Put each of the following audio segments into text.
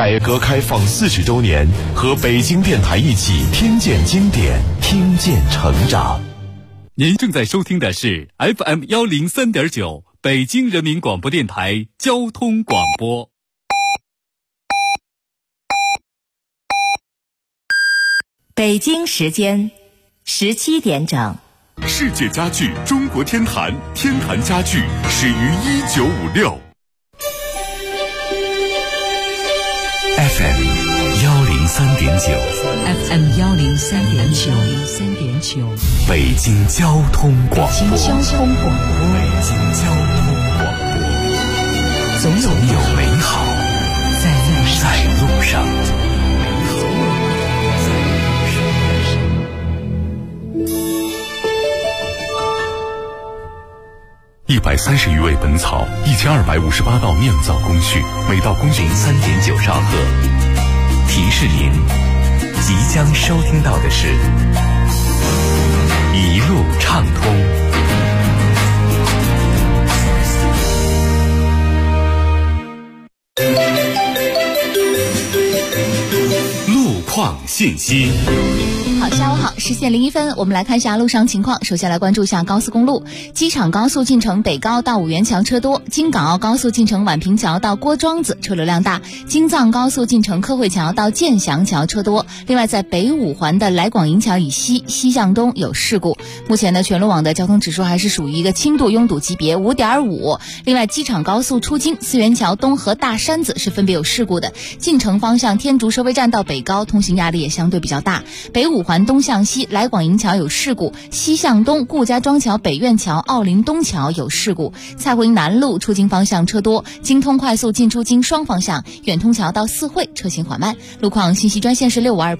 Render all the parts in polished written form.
改革开放40周年，和北京电台一起听见经典，听见成长。 您正在收听的是 FM103.9 北京人民广播电台交通广播。 北京时间17点整。 世界家具中国天坛，天坛家具始于1956。 FM 103.9 FM 103.9 北京交通广播。 北京交通广播。 北京交通广播。 总有美好在路上。130余味本草，1258道酿造工序，每道工序03.9兆赫。提示您，即将收听到的是一路畅通。路况信息。 好，下午好，10点01分，我们来看一下路上情况。首先来关注一下高速公路，机场高速进城北高到五元桥车多，京港澳高速进城宛平桥到郭庄子车流量大，京藏高速进城科汇桥到建祥桥车多。另外，在北五环的来广营桥以西西向东有事故，目前呢全路网的交通指数还是属于一个轻度拥堵级别5.5。另外，机场高速出京四元桥东和大山子是分别有事故的，进城方向天竺收费站到北高通行压力也相对比较大。北五环东向西来广营桥有事故，西向东顾家庄桥北苑桥奥林东桥有事故，蔡胡营南路出京方向车多，京通快速进出京双方向远通桥到四惠车行缓慢。路况信息专线是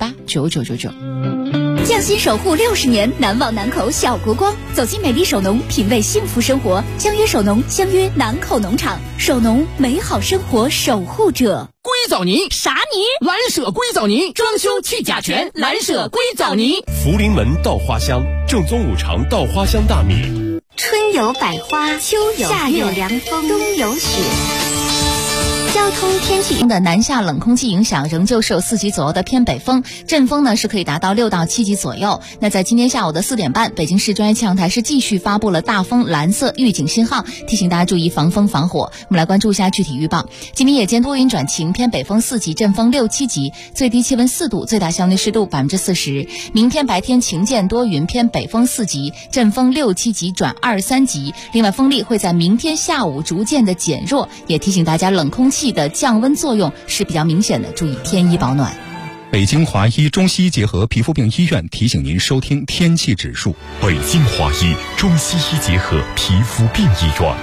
65289999。 匠心守护60年，难忘南口小国光。走进美丽首农，品味幸福生活。相约首农，相约南口农场。首农，美好生活守护者。 硅藻泥啥泥？ 蓝舍硅藻泥，装修去甲醛，蓝舍硅藻泥。 福临门稻花香，正宗五常稻花香大米。 春有百花，秋有夏有凉风，冬有雪。交通天气的南下冷空气影响，仍旧是有4级左右的偏北风，阵风呢是可以达到6到7级左右。那在今天下午的4点半，北京市专业气象台是继续发布了大风蓝色预警信号，提醒大家注意防风防火。我们来关注一下具体预报。今天夜间多云转晴，偏北风4级，阵风6、7级，最低气温4度，最大相对湿度40%。明天白天晴间多云，偏北风4级，阵风6、7级转2、3级。另外，风力会在明天下午逐渐的减弱，也提醒大家冷空气的降温作用是比较明显的，注意添衣保暖。 北京华医中西医结合皮肤病医院提醒您收听天气指数。 北京华医中西医结合皮肤病医院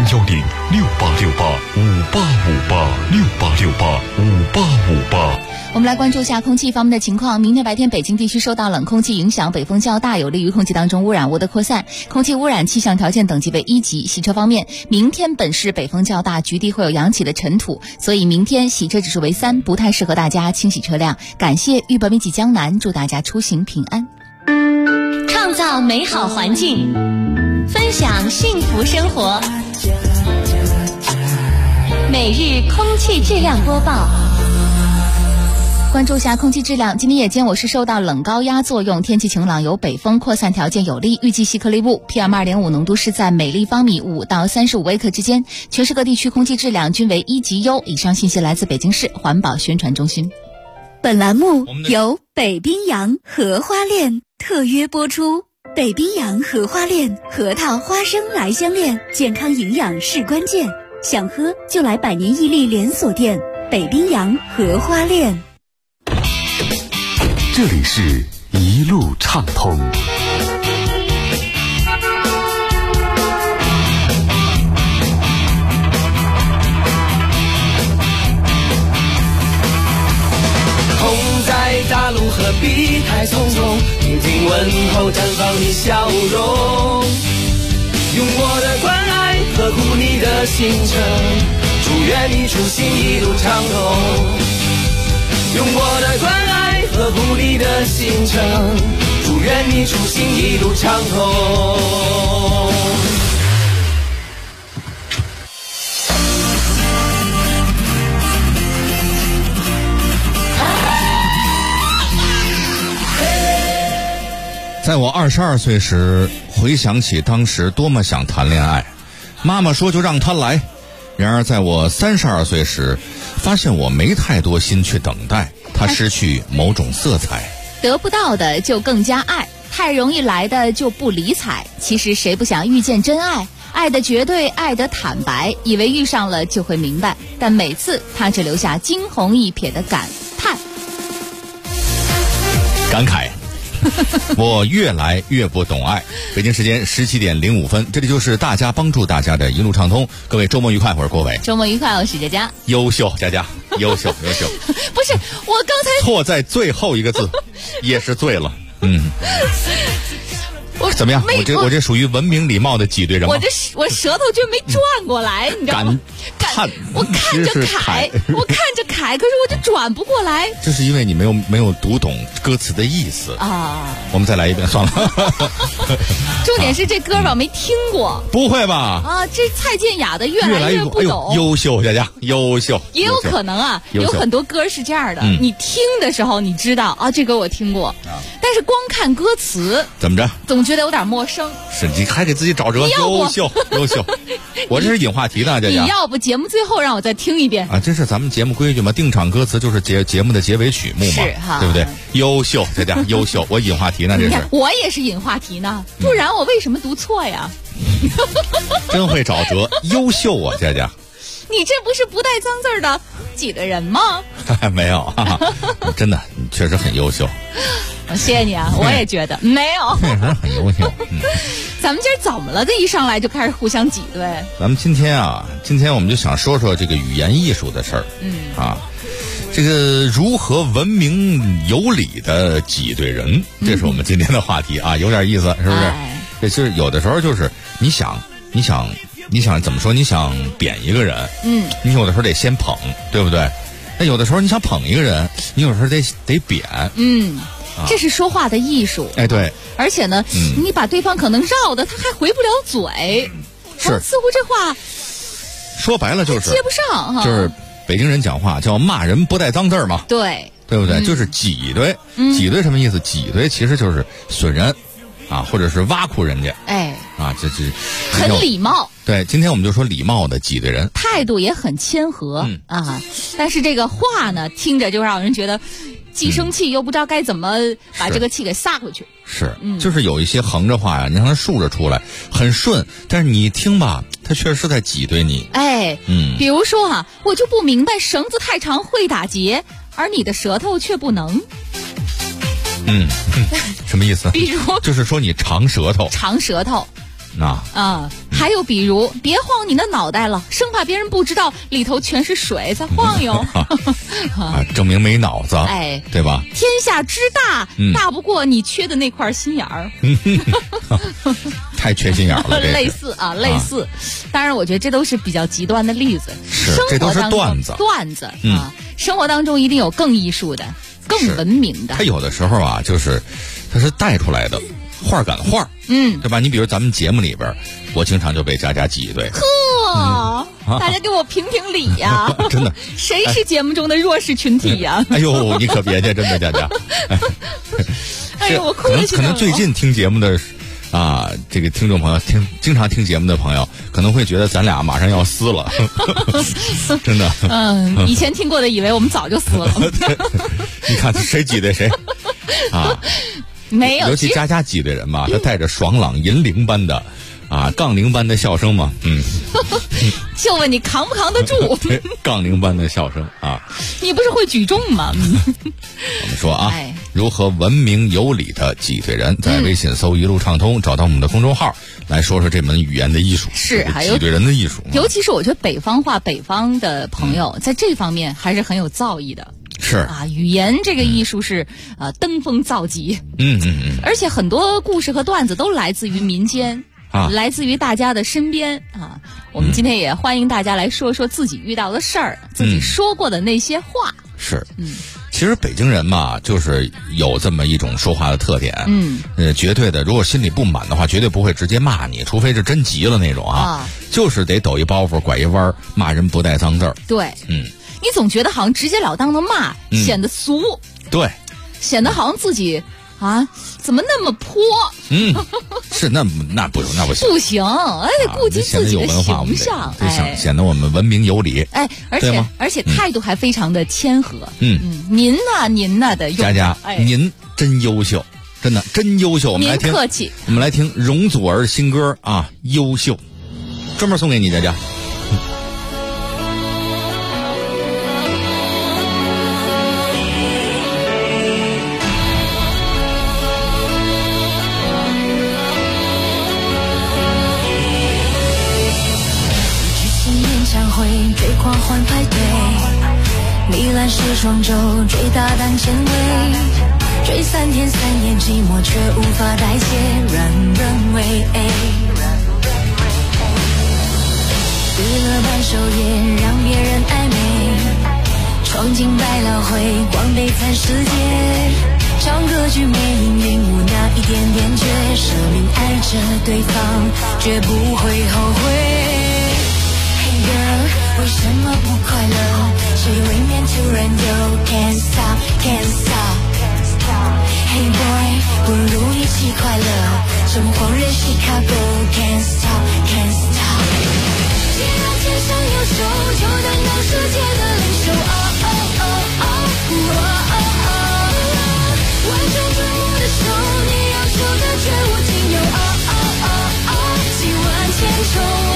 ，010-6868-5858，6868-5858。 我们来关注一下空气方面的情况。明天白天北京地区受到冷空气影响，北风较大，有利于空气当中污染物的扩散，空气污染气象条件等级为1级。洗车方面，明天本市北风较大，局地会有扬起的尘土，所以明天洗车指数为3，不太适合大家清洗车辆。感谢豫博美济江南，祝大家出行平安。 创造美好环境，分享幸福生活。每日空气质量播报。 关注一下空气质量，今天夜间我市受到冷高压作用，天气晴朗，有北风，扩散条件有利，预计细颗粒物 PM2.5 浓度是在每立方米5到35微克之间，全市各地区空气质量均为1级优。以上信息来自北京市环保宣传中心。 本栏目由北冰洋荷花恋特约播出。北冰洋荷花恋，核桃花生来相恋，健康营养是关键，想喝就来百年屹立连锁店北冰洋荷花恋。 这里是一路畅通。 空在大陆何必太匆匆，听听问候绽放你笑容，用我的关爱呵护你的行程，祝愿你出行一路畅通。用我的关爱呵护你的行程，祝愿你出行一路畅通。 在我22岁时，回想起当时多么想谈恋爱，妈妈说就让他来。然而在我32岁时，发现我没太多心去等待，它失去某种色彩。 得不到的就更加爱，太容易来的就不理睬。其实谁不想遇见真爱？爱的绝对，爱的坦白，以为遇上了就会明白，但每次他只留下惊鸿一瞥的感叹。 感慨我越来越不懂爱。北京时间17点05分，这里就是大家帮助大家的一路畅通。各位周末愉快，我是郭伟。 周末愉快，我是佳佳。 优秀，佳佳，优秀，优秀。 不是，我刚才错在最后一个字，也是醉了。怎么样？我这属于文明礼貌的挤兑人吗？ 我舌头就没转过来，你知道吗？我看着凯，可是我就转不过来。 这是因为你没有读懂歌词的意思啊。我们再来一遍，算了。 重点是这歌吧，没听过。 不会吧？ 啊，这蔡健雅的越来越不懂。 优秀，佳佳，优秀。 也有可能啊，有很多歌是这样的，你听的时候你知道啊，这歌我听过，但是光看歌词怎么着， 总觉得有点陌生。 是你还给自己找辙，优秀，优秀。我这是引话题呢，佳佳。 你要不节目最后让我再听一遍啊？这是咱们节目规矩嘛，定场歌词就是节目的结尾曲目嘛， 是哈， 对不对？优秀，佳佳，优秀。我引话题呢，这是。 我也是引话题呢，不然我为什么读错呀？ 真会找辙，优秀啊，佳佳。 你这不是不带脏字儿的挤兑人吗？ 没有，真的，你确实很优秀。 谢谢你啊，我也觉得没有， 确实很优秀。 咱们今儿怎么了？这一上来就开始互相挤兑。 咱们今天我们就想说说这个语言艺术的事儿。这个如何文明有礼的挤兑人，这是我们今天的话题啊，有点意思，是不是？这就是有的时候就是你想怎么说？你想贬一个人，你有的时候得先捧，对不对？那有的时候你想捧一个人，你有时候得贬， 这是说话的艺术。 哎，对。 而且呢，你把对方可能绕的他还回不了嘴， 是似乎这话说白了就是接不上哈。 就是北京人讲话叫骂人不带脏字儿嘛， 对不对？就是挤兑，挤兑什么意思？挤兑其实就是损人啊，或者是挖苦人家，这很礼貌。 对，今天我们就说礼貌的挤兑人， 态度也很谦和啊，但是这个话呢，听着就让人觉得既生气又不知道该怎么把这个气给撒回去。 是，就是有一些横着话呀，你让它竖着出来，很顺，但是你一听吧，它确实是在挤兑你。 比如说啊，我就不明白绳子太长会打结，而你的舌头却不能。 什么意思？ 比如就是说你长舌头。 还有比如别晃你的脑袋了，生怕别人不知道里头全是水在晃悠。 证明没脑子，对吧？ 天下之大，大不过你缺的那块心眼儿。 太缺心眼儿了， 类似。当然，我觉得这都是比较极端的例子。 这都是段子啊。生活当中一定有更艺术的、更文明的。 他有的时候啊，就是他是带出来的。话赶话，对吧？你比如咱们节目里边，我经常就被佳佳挤兑。 大家给我评评理呀！ 真的， 谁是节目中的弱势群体呀？ 哎呦，你可别介，真的，佳佳。 哎呦，我哭了。 可能最近听节目的这个听众朋友经常听节目的朋友，可能会觉得咱俩马上要撕了。真的。 以前听过的以为我们早就撕了。 你看谁挤兑谁啊？ 没有， 尤其佳佳挤兑人嘛，他带着爽朗银铃般的杠铃般的笑声嘛， 就问你扛不扛得住？ 杠铃般的笑声啊！ 你不是会举重吗？ 我们说如何文明有礼的挤兑人，在微信搜一路畅通，找到我们的公众号，来说说这门语言的艺术， 还有挤兑人的艺术。 尤其是我觉得北方的朋友在这方面还是很有造诣的。 是语言这个艺术是登峰造极。而且很多故事和段子都来自于民间来自于大家的身边我们今天也欢迎大家来说说自己遇到的事儿，自己说过的那些话。 是，其实北京人嘛，就是有这么一种说话的特点。绝对的，如果心里不满的话，绝对不会直接骂你，除非是真急了那种就是得抖一包袱，拐一弯，骂人不带脏字儿。 对，你总觉得好像直截了当的骂显得俗， 对， 显得好像自己啊，怎么那么泼？ 是那不行， 不行，得顾及自己的形象， 显得我们文明有礼。 而且态度还非常的谦和。您呐的， 佳佳，您真优秀，真的真优秀。我们来听， 客气。 我们来听容祖儿新歌啊，优秀，专门送给你，佳佳。 追狂欢派对，糜烂时装周追大胆前卫，追3天3夜寂寞却无法代谢，让人为娱乐版首页让别人暧昧，闯进百老汇逛悲惨世界，唱歌剧没音韵无那一点点绝，舍命爱着对方绝不会后悔。为什么不快乐？谁未免突然就 can't stop can't stop。 Hey boy， 不如一起快乐，什么狂热西卡狗 can't stop can't stop。 既然天上有手，就担当世界的领袖。完成折磨的手，你要求的绝无仅有。几万千重。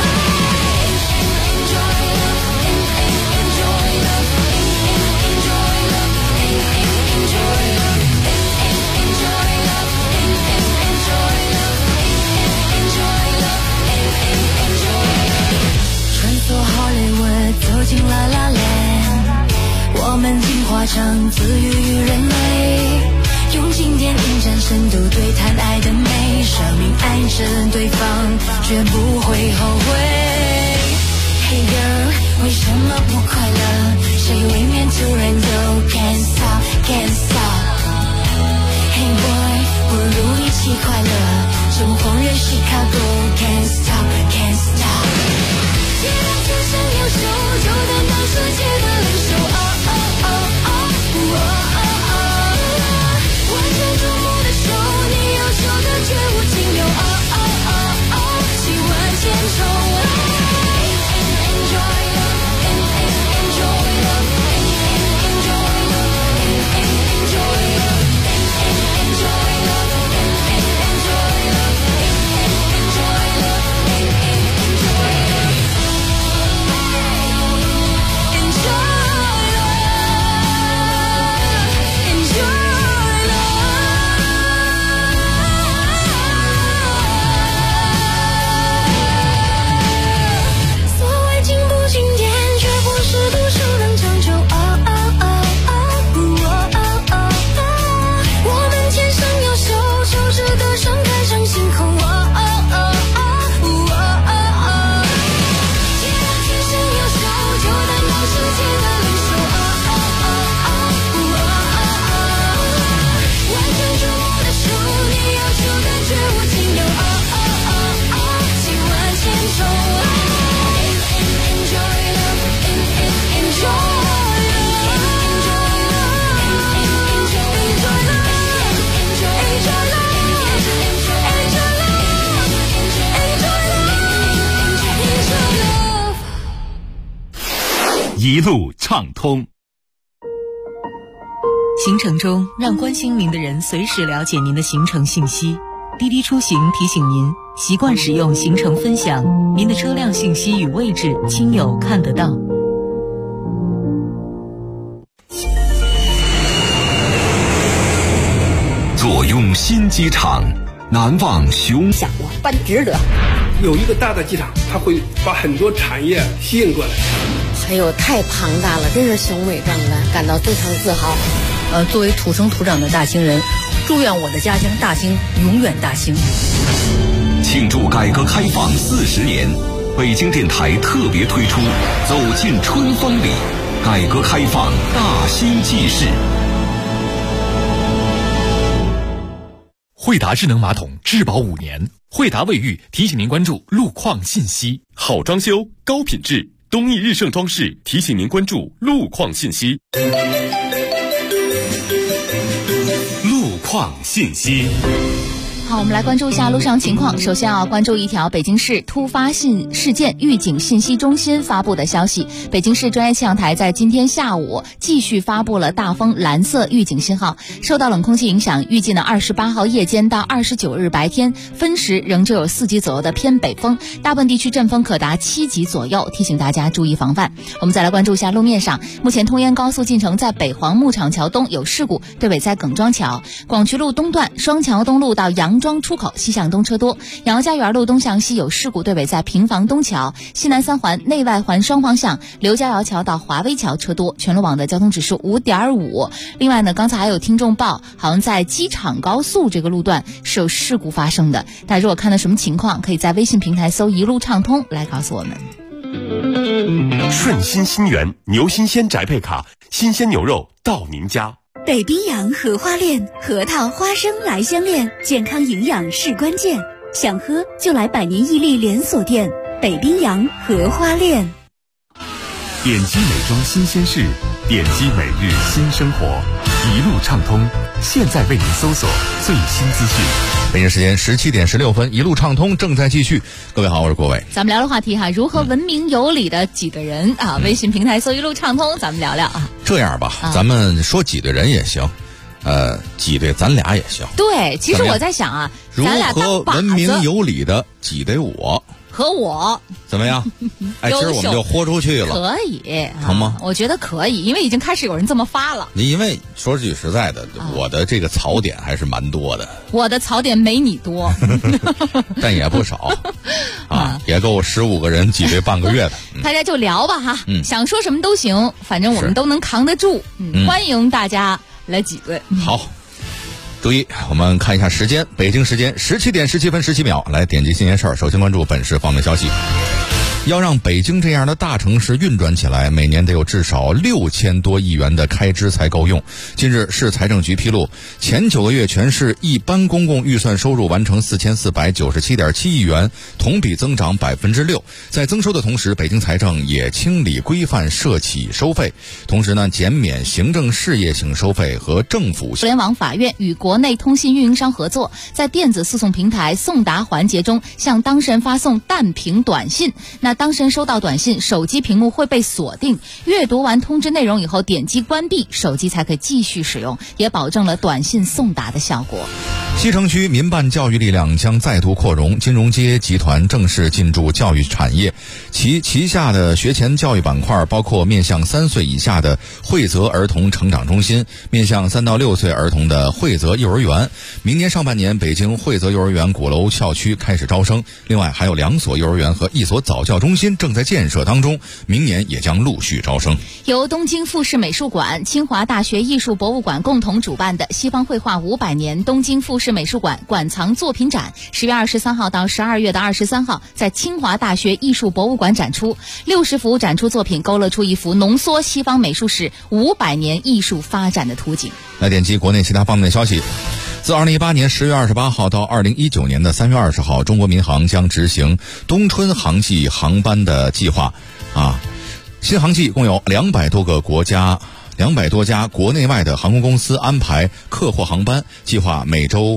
走进La La Land， 我们进化成自娱于人类，用经典引战深度对谈爱的美，舍命爱着对方绝不会后悔。Hey girl， 为什么不快乐？谁未免突然就 can't stop can't stop。Hey boy， 不如一起快乐，什么狂热西卡狗 can't stop can't stop。既然天上有手，就担当世界的领袖。完成折磨的手，你要求的绝无仅有。几万千重。 一路畅通。 行程中，让关心您的人随时了解您的行程信息。滴滴出行提醒您，习惯使用行程分享，您的车辆信息与位置亲友看得到。 坐拥新机场，难忘雄想过办值得。 有一个大的机场，它会把很多产业吸引过来。 哎呦，太庞大了，真是雄伟壮观，感到非常自豪。 作为土生土长的大兴人，祝愿我的家乡大兴永远大兴。 庆祝改革开放40年，北京电台特别推出《走进春风里》，改革开放大兴纪事。 惠达智能马桶质保5年，惠达卫浴提醒您关注路况信息。 好装修，高品质，东益日盛装饰提醒您关注路况信息。 路况创信息。 好，我们来关注一下路上情况。首先关注一条北京市突发事件预警信息中心发布的消息。北京市专业气象台在今天下午继续发布了大风蓝色预警信号。受到冷空气影响，预计呢28号夜间到29日白天分时仍旧有4级左右的偏北风，大部分地区阵风可达7级左右，提醒大家注意防范。我们再来关注一下路面上，目前通燕高速进城在北黄牧场桥东有事故，对尾在耿庄桥，广渠路东段双桥东路到杨庄出口西向东车多，杨家园路东向西有事故，对尾在平房东桥，西南三环内外环双方向刘家窑桥到华威桥车多，全路网的交通指数5.5。另外呢，刚才还有听众报，好像在机场高速这个路段是有事故发生的，大家如果看到什么情况，可以在微信平台搜一路畅通来告诉我们。 顺心新源牛新鲜宅配卡，新鲜牛肉到您家。 北冰洋荷花链，核桃花生来相恋，健康营养是关键。想喝就来百年屹立连锁店北冰洋荷花链。 点击美妆新鲜事，点击每日新生活，一路畅通，现在为您搜索最新资讯。 北京时间17点16分，一路畅通正在继续。各位好，我是郭伟。 咱们聊的话题如何文明有礼的挤兑人微信平台搜一路畅通，咱们聊聊这样吧，咱们说挤兑人也行，挤兑咱俩也行。 对，其实我在想咱俩如何文明有礼的挤兑我和我怎么样？今儿我们就豁出去了， 可以好吗？ 我觉得可以，因为已经开始有人这么发了。 因为说句实在的，我的这个槽点还是蛮多的。 我的槽点没你多， 但也不少也够15个人挤兑半个月的。 大家就聊吧想说什么都行，反正我们都能扛得住。欢迎大家来挤兑。 好。注意，我们看一下时间，北京时间17点17分17秒，来点击新鲜事儿。首先关注本市方面消息。要让北京这样的大城市运转起来，每年得有至少6000多亿元的开支才够用。近日，市财政局披露，前9个月全市一般公共预算收入完成4497.7亿元，同比增长6%。在增收的同时，北京财政也清理规范社企收费，同时呢，减免行政事业性收费和政府。 互联网法院与国内通信运营商合作，在电子诉讼平台送达环节中，向当事人发送弹屏短信。当事人收到短信，手机屏幕会被锁定，阅读完通知内容以后点击关闭，手机才可以继续使用，也保证了短信送达的效果。 西城区民办教育力量将再度扩容，金融街集团正式进驻教育产业，其旗下的学前教育板块包括面向3岁以下的惠泽儿童成长中心，面向3到6岁儿童的惠泽幼儿园。明年上半年，北京惠泽幼儿园鼓楼校区开始招生，另外还有2所幼儿园和1所早教中心正在建设当中，明年也将陆续招生。 由东京富士美术馆、清华大学艺术博物馆共同主办的西方绘画500年东京富士美术馆馆藏作品展10月23号到12月的23号在清华大学艺术博物馆展出，60幅展出作品勾勒出一幅浓缩西方美术史500年艺术发展的图景。 来点击国内其他方面的消息。自2018年10月28号到2019年的3月20号，中国民航将执行冬春航季航班的计划新航季共有200多家国内外的航空公司安排客货航班，计划每周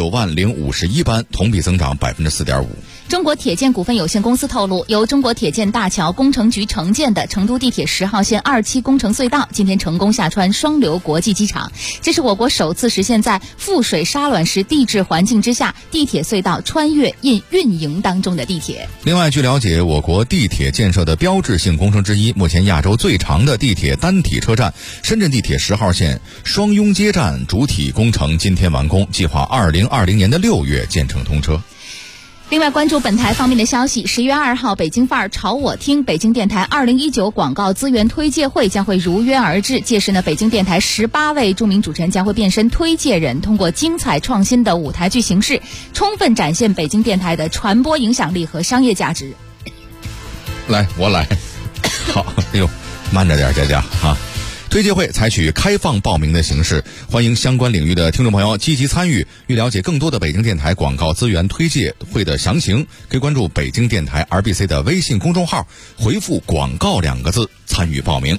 90051班，同比增长4.5%。 中国铁建股份有限公司透露，由中国铁建大桥工程局承建的成都地铁10号线2期工程隧道今天成功下穿双流国际机场，这是我国首次实现在覆水沙卵石地质环境之下，地铁隧道穿越运营当中的地铁。 另外，据了解，我国地铁建设的标志性工程之一，目前亚洲最长的地铁单体车站深圳地铁10号线双拥街站主体工程今天完工，计划2020年的6月建成通车。 另外，关注本台方面的消息，10月2号，北京范儿朝我听北京电台2019广告资源推介会将会如约而至。届时呢，北京电台18位著名主持人将会变身推介人，通过精彩创新的舞台剧形式，充分展现北京电台的传播影响力和商业价值。 来，我来。好，慢着点，佳佳啊。推介会采取开放报名的形式，欢迎相关领域的听众朋友积极参与。欲了解更多的北京电台广告资源推介会的详情，可以关注北京电台 RBC 的微信公众号，回复广告2个字参与报名。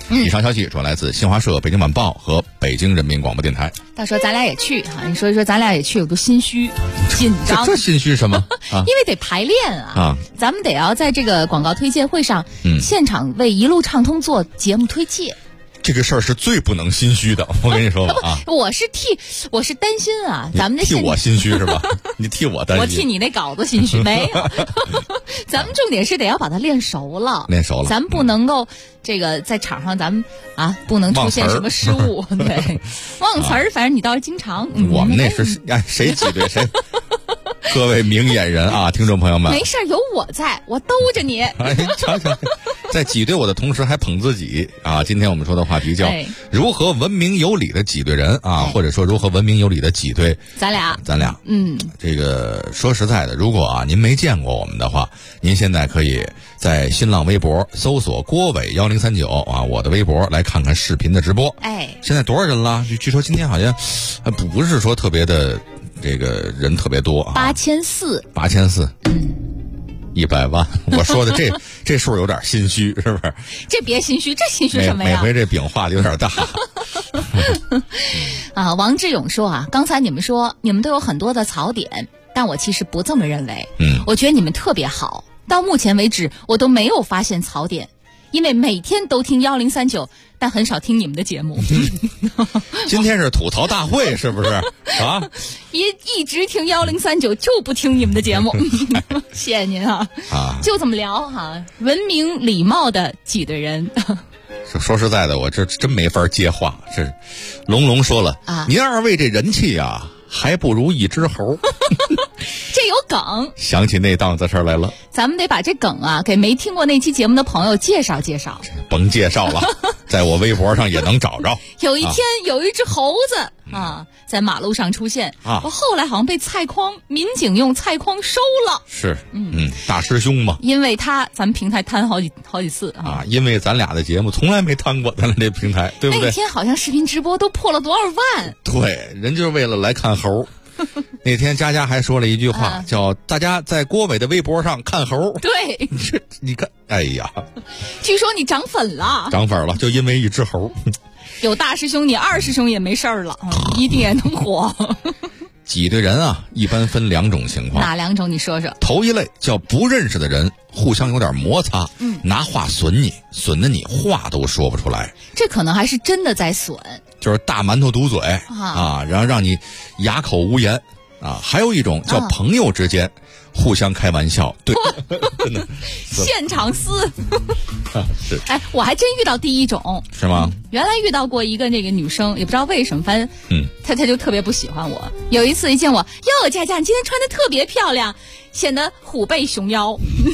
以上消息主要来自新华社、北京晚报和北京人民广播电台。 到时候咱俩也去哈，你说咱俩也去，我都心虚紧张。 这心虚什么？ 因为得排练啊，咱们得要在这个广告推介会上，现场为一路畅通做节目推介。 这个事儿是最不能心虚的，我跟你说吧啊！ 我是担心啊，咱们的替我心虚是吧？你替我担心， 我替你那稿子心虚没有？咱们重点是得要把它练熟了，咱们不能够这个在场上咱们不能出现什么失误，对，忘词儿，反正你倒是经常。 我们那是谁挤兑谁？各位明眼人啊，听众朋友们， 没事，有我在，我兜着你。 瞧，在挤兑我的同时还捧自己啊！今天我们说的话题叫如何文明有礼的挤兑人啊，或者说如何文明有礼的挤兑咱俩。这个说实在的，如果您没见过我们的话，您现在可以在新浪微博搜索郭伟1039啊，我的微博来看看视频的直播。现在多少人了？据说今天好像不是说特别的。这个人特别多啊，8400，100万。我说的这数有点心虚，是不是？ 这别心虚，这心虚什么呀？ 每回这饼画的有点大。 王志勇说啊，刚才你们说你们都有很多的槽点，但我其实不这么认为。我觉得你们特别好，到目前为止我都没有发现槽点，因为每天都听1039。但很少听你们的节目。 今天是吐槽大会是不是啊？ 一直听1039，就不听你们的节目。谢谢您啊！就这么聊哈，文明礼貌的挤兑人。 说实在的，我这真没法接话。这龙说了您二位这人气啊，还不如一只猴。 这有梗， 想起那档子事儿来了。 咱们得把这梗给没听过那期节目的朋友介绍介绍。 甭介绍了，在我微博上也能找着。 有一天有一只猴子在马路上出现后来好像被民警用菜筐收了。 是，大师兄嘛。 因为咱们平台摊好几次因为咱俩的节目从来没摊过咱俩这平台，对不对？ 那天好像视频直播都破了多少万。 对，人就是为了来看猴。那天佳佳还说了一句话，叫大家在郭伟的微博上看猴。 对， 你看，哎呀， 据说你涨粉了， 就因为一只猴。 有大师兄，你二师兄也没事儿了，一定也能火。 挤兑人啊，一般分2种情况。 哪2种？你说说。 头一类叫不认识的人，互相有点摩擦，拿话损你，损得你话都说不出来。 这可能还是真的在损， 就是大馒头堵嘴然后让你哑口无言还有一种叫朋友之间互相开玩笑，对，真的现场撕。 是， 我还真遇到第一种。 是吗？ 原来遇到过一个那个女生，也不知道为什么，反正她就特别不喜欢我。有一次一见我，哟，佳佳，你今天穿的特别漂亮，显得虎背熊腰，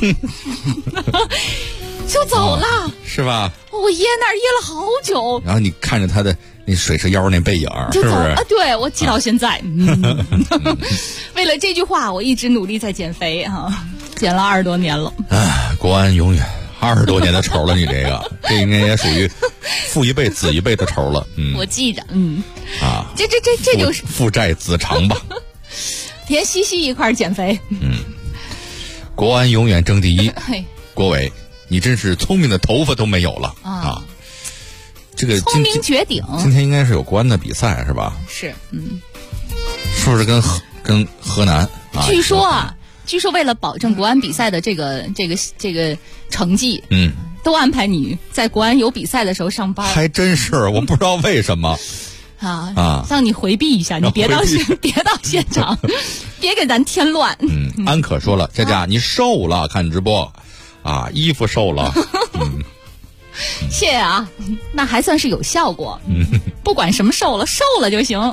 就走了， 是吧？ 我掖那儿掖了好久， 然后你看着她的那水蛇腰那背影，是不是？ 对，我记到现在。为了这句话，我一直努力在减肥减了20多年了。 国安永远20多年的仇了，你这应该也属于父一辈子一辈的仇了。 我记着，这就是父债子偿吧。 连西西一块减肥。 国安永远争第一。郭伟，你真是聪明的头发都没有了这个聪明绝顶。 今天应该是有国安的比赛是吧？ 是， 说是跟河南据说为了保证国安比赛的这个成绩，都安排你在国安有比赛的时候上班。 还真是，我不知道为什么让你回避一下，你别到现场，别给咱添乱。 安可说了，佳佳你瘦了，看直播衣服瘦了。 谢谢那还算是有效果。不管什么瘦了就行。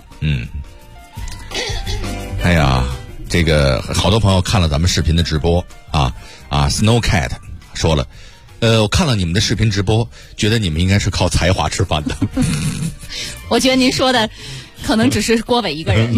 哎呀，这个好多朋友看了咱们视频的直播Snowcat 说了，我看了你们的视频直播，觉得你们应该是靠才华吃饭的。 我觉得您说的可能只是郭伟一个人。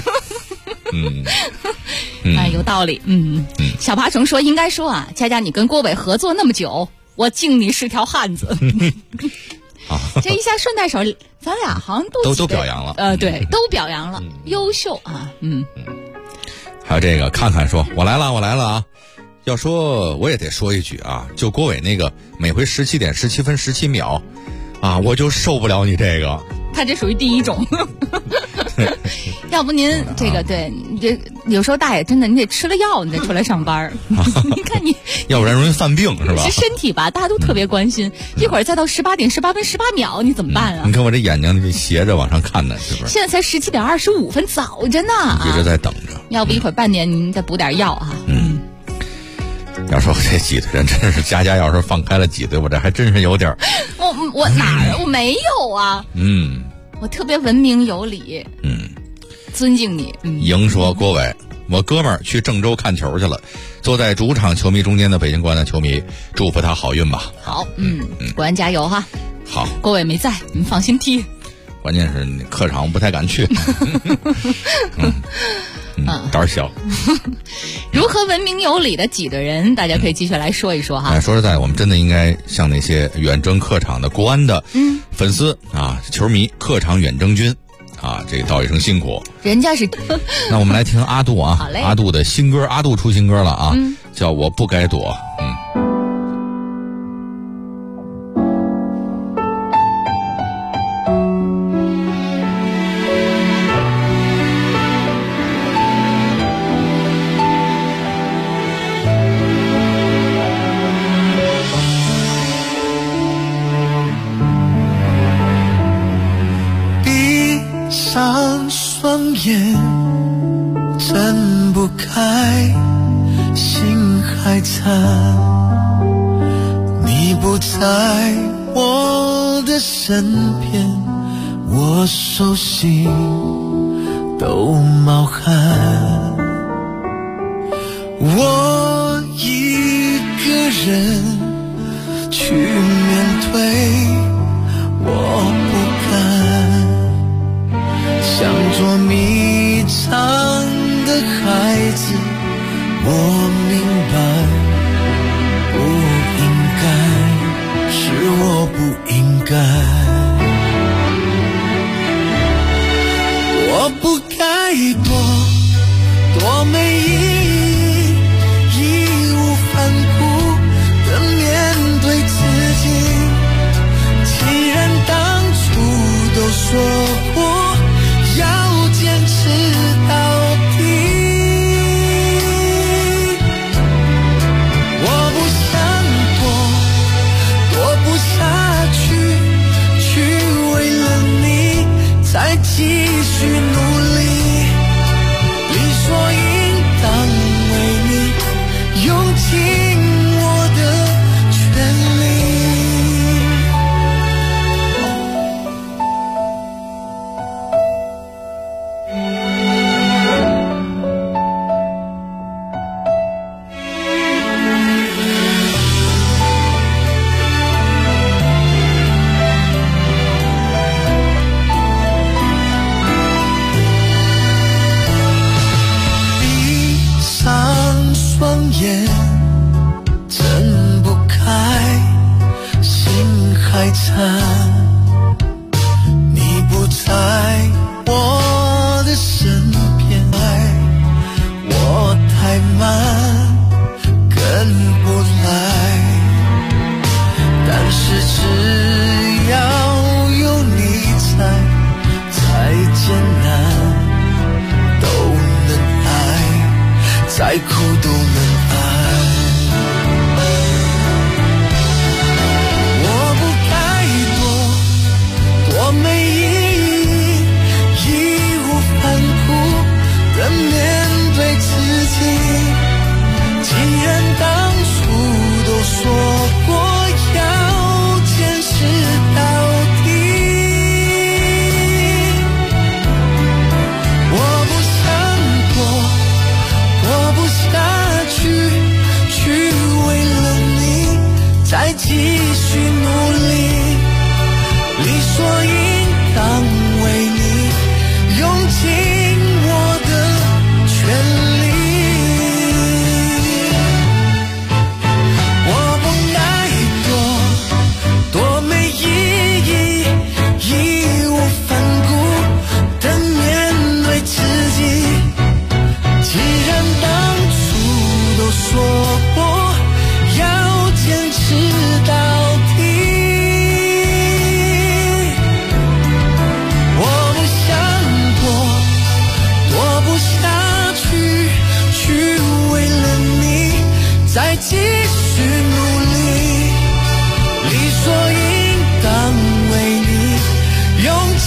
有道理。小爬虫说，应该说佳佳，你跟郭伟合作那么久，我敬你是条汉子。这一下顺带手，咱俩好像都表扬了。 对，都表扬了，优秀还有这个看看说，我来了要说我也得说一句就郭伟那个每回17点17分17秒啊，我就受不了你这个。 他这属于第一种。要不您这个对，你这有时候大爷真的你得吃了药你再出来上班。你看你， 要不然容易犯病是吧？ 是身体吧，大家都特别关心。一会儿再到18点18分18秒，你怎么办啊？ 你看我这眼睛这斜着往上看呢，是不是？ 现在才17点25分，早着呢。 一直在等着。 要不一会儿半点您再补点药啊。 要说这挤兑人真是家要是放开了挤兑，我这还真是有点。 我哪儿我没有啊。我特别文明有礼。尊敬你。 莹说：“郭伟，我哥们儿去郑州看球去了，坐在主场球迷中间的北京国安的球迷，祝福他好运吧。” 好，国安加油哈。 好， 郭伟没在，你们放心踢。 关键是客场不太敢去。胆小。 如何文明有礼的挤兑人，大家可以继续来说一说哈。 说实在，我们真的应该向那些远征客场的国安的粉丝啊、球迷、客场远征军啊，这个道一声辛苦。 人家是。 那我们来听阿杜啊， 好嘞。 阿杜的新歌，阿杜出新歌了啊，叫《我不该躲》。 双眼睁不开，心还残，你不在我的身边，我手心都冒汗。我一个人去面对，我不敢像捉迷藏的孩子，我明白不应该，是我不应该，我不该多没意义，义无反顾的面对自己。既然当初都说过要坚持到底，我不想躲不下去为了你再继续努力，理所应当为你用尽我的全力。双眼睁不开，心还残，你不在我的身边，我太慢跟不来，但是只要有你再艰难都能爱，再苦都能爱。我不该多没意义，义无反顾的面对自己。既然当初都说过要坚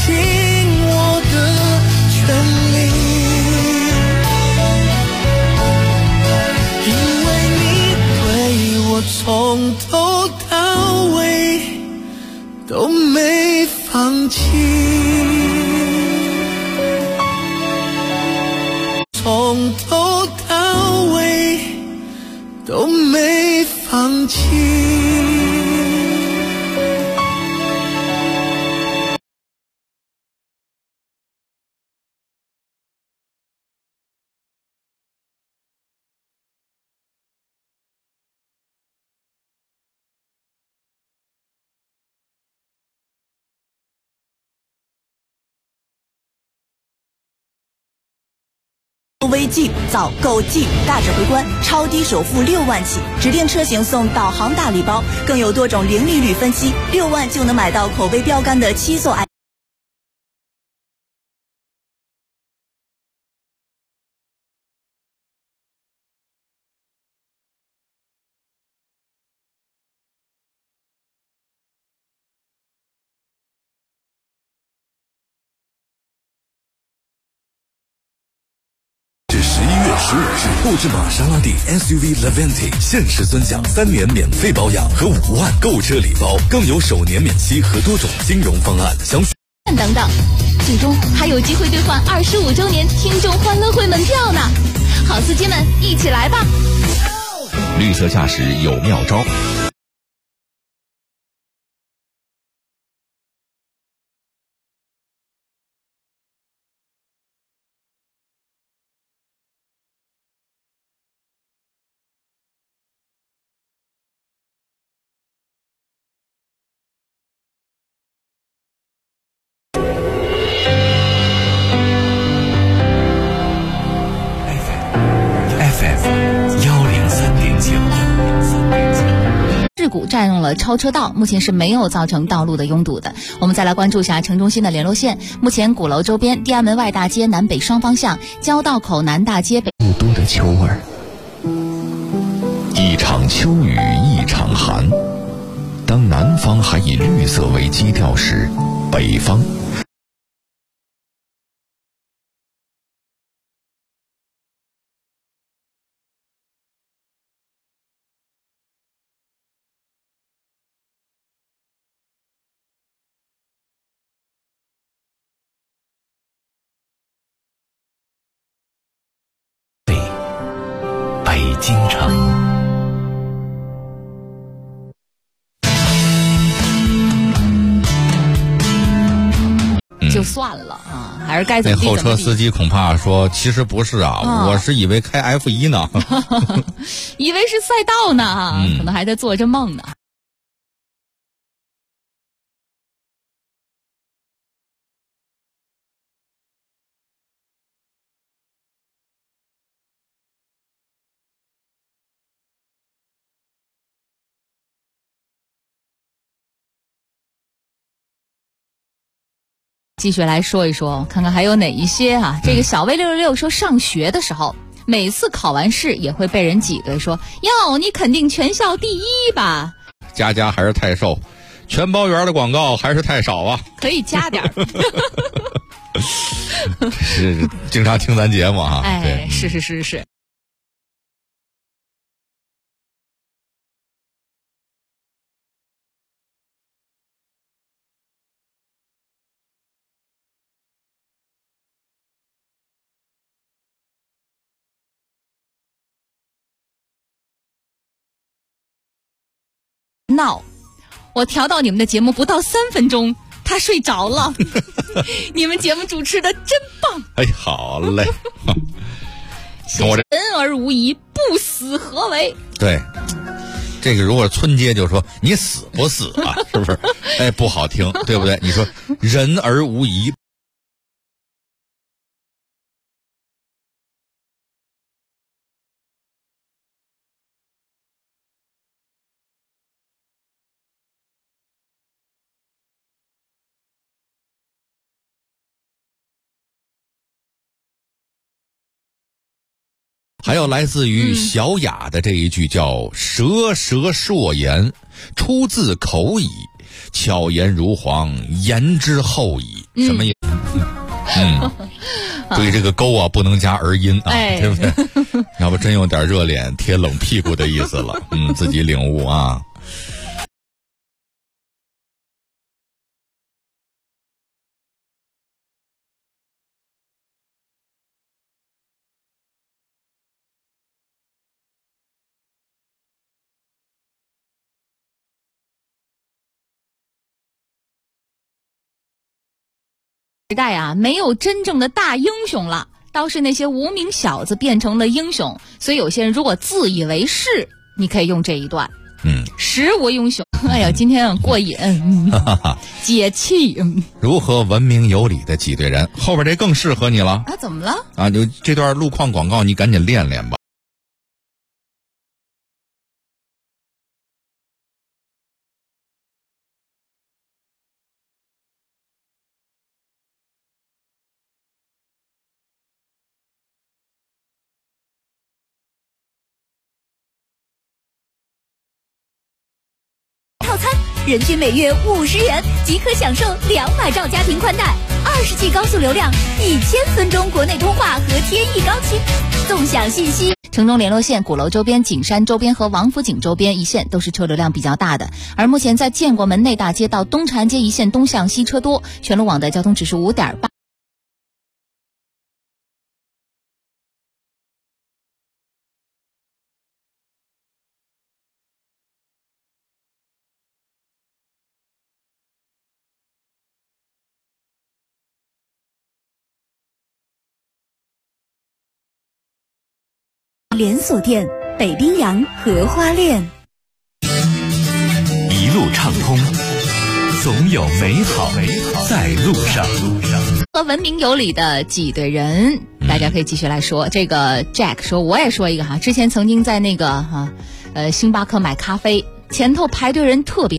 尽我的全力，因为你对我从头到尾都没放弃，从头到尾都没放弃。 微继早购继大指挥官，超低首付6万起，指定车型送导航大礼包，更有多种零利率分期，6万就能买到口碑标杆的7座。 15日，购置玛莎拉蒂 SUV Levante 限时尊享3年免费保养和5万购车礼包，更有首年免息和多种金融方案。详询等等，最终还有机会兑换25周年听众欢乐会门票呢！好司机们，一起来吧！ 绿色驾驶有妙招。 事故占用了超车道，目前是没有造成道路的拥堵的。我们再来关注一下城中心的联络线。目前鼓楼周边地安门外大街南北双方向、交道口南大街北更多的秋味儿。一场秋雨一场寒，当南方还以绿色为基调时，北方北京城。 就算了啊，还是该怎么地那后车司机恐怕说，其实不是啊，我是以为开 F1 呢， 以为是赛道呢，可能还在做着梦呢。继续来说一说，看看还有哪一些啊？这个小薇666说，上学的时候，每次考完试也会被人挤兑说：“哟，你肯定全校第一吧？” 家家还是太瘦，全包圆的广告还是太少啊！ 可以加点儿。 是经常听咱节目哈。 哎，是。闹，我调到你们的节目不到3分钟，他睡着了。你们节目主持的真棒！ 哎，好嘞。 人而无疑，不死何为？ 对，这个如果村街就说你死不死啊？是不是？哎，不好听，对不对？你说人而无疑。还有来自于小雅的这一句叫舌舌硕言，出自口矣，巧言如簧，言之后矣。 什么意思？对这个勾啊不能加儿音啊，对不对？要不真有点热脸贴冷屁股的意思了。自己领悟啊。 时代啊，没有真正的大英雄了，倒是那些无名小子变成了英雄。所以有些人如果自以为是，你可以用这一段。实无英雄。哎呀，今天很过瘾，解气。 如何文明有礼的挤兑人？后边这更适合你了。 啊，怎么了？ 啊，就这段路况广告，你赶紧练练吧。 套餐人均每月50元即可享受200兆家庭宽带，20G 高速流量，1000分钟国内通话和天翼高清，纵享信息。 城中联络线、鼓楼周边、景山周边和王府井周边一线都是车流量比较大的。而目前在建国门内大街到东长安街一线东向西车多，全路网的交通指数5.8。 连锁店北冰洋荷花恋， 一路畅通，总有美好在路上。 和文明有礼的挤兑人，大家可以继续来说。这个 Jack 说，我也说一个哈，之前曾经在那个星巴克买咖啡，前头排队人特别。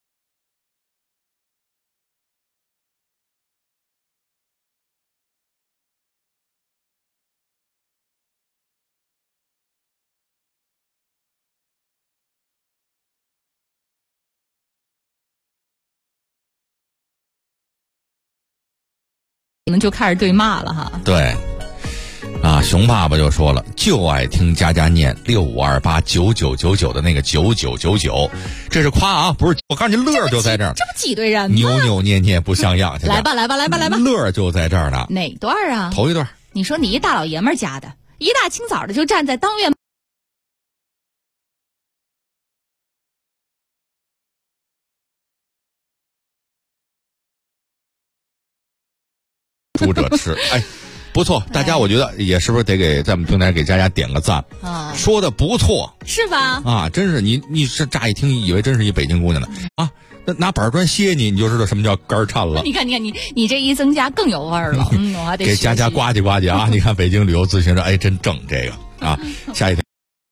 可能就开始对骂了哈。 对，啊，熊爸爸就说了，就爱听佳佳念65289999的那个9999，这是夸啊，不是我告诉你，乐就在这儿， 这不挤兑人吗？ 扭扭捏捏不像样。 来吧， 乐就在这儿呢。 哪段啊？ 头一段。 你说你一大老爷们儿家的，一大清早的就站在当院。 猪者吃，哎，不错，大家我觉得也是不是得给在我们平台给佳佳点个赞啊？说的不错， 是吧？ 啊，真是你是乍一听以为真是一北京姑娘呢啊，那拿板砖歇你就知道什么叫肝颤了。 你看你这一增加更有味儿了，我还得给佳佳呱唧呱唧啊！你看北京旅游咨询社，哎，真正这个啊，下一条。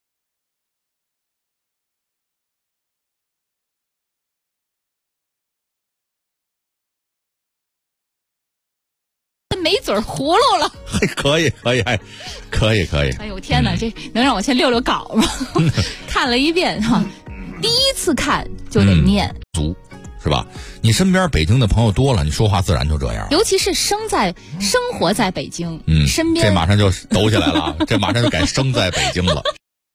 没嘴葫芦了， 可以， 哎呦天哪，这能让我先溜溜稿吗？看了一遍哈，第一次看就得念足，是吧？你身边北京的朋友多了，你说话自然就这样。 尤其是生活在北京，身边这马上就抖起来了，这马上就改生在北京了。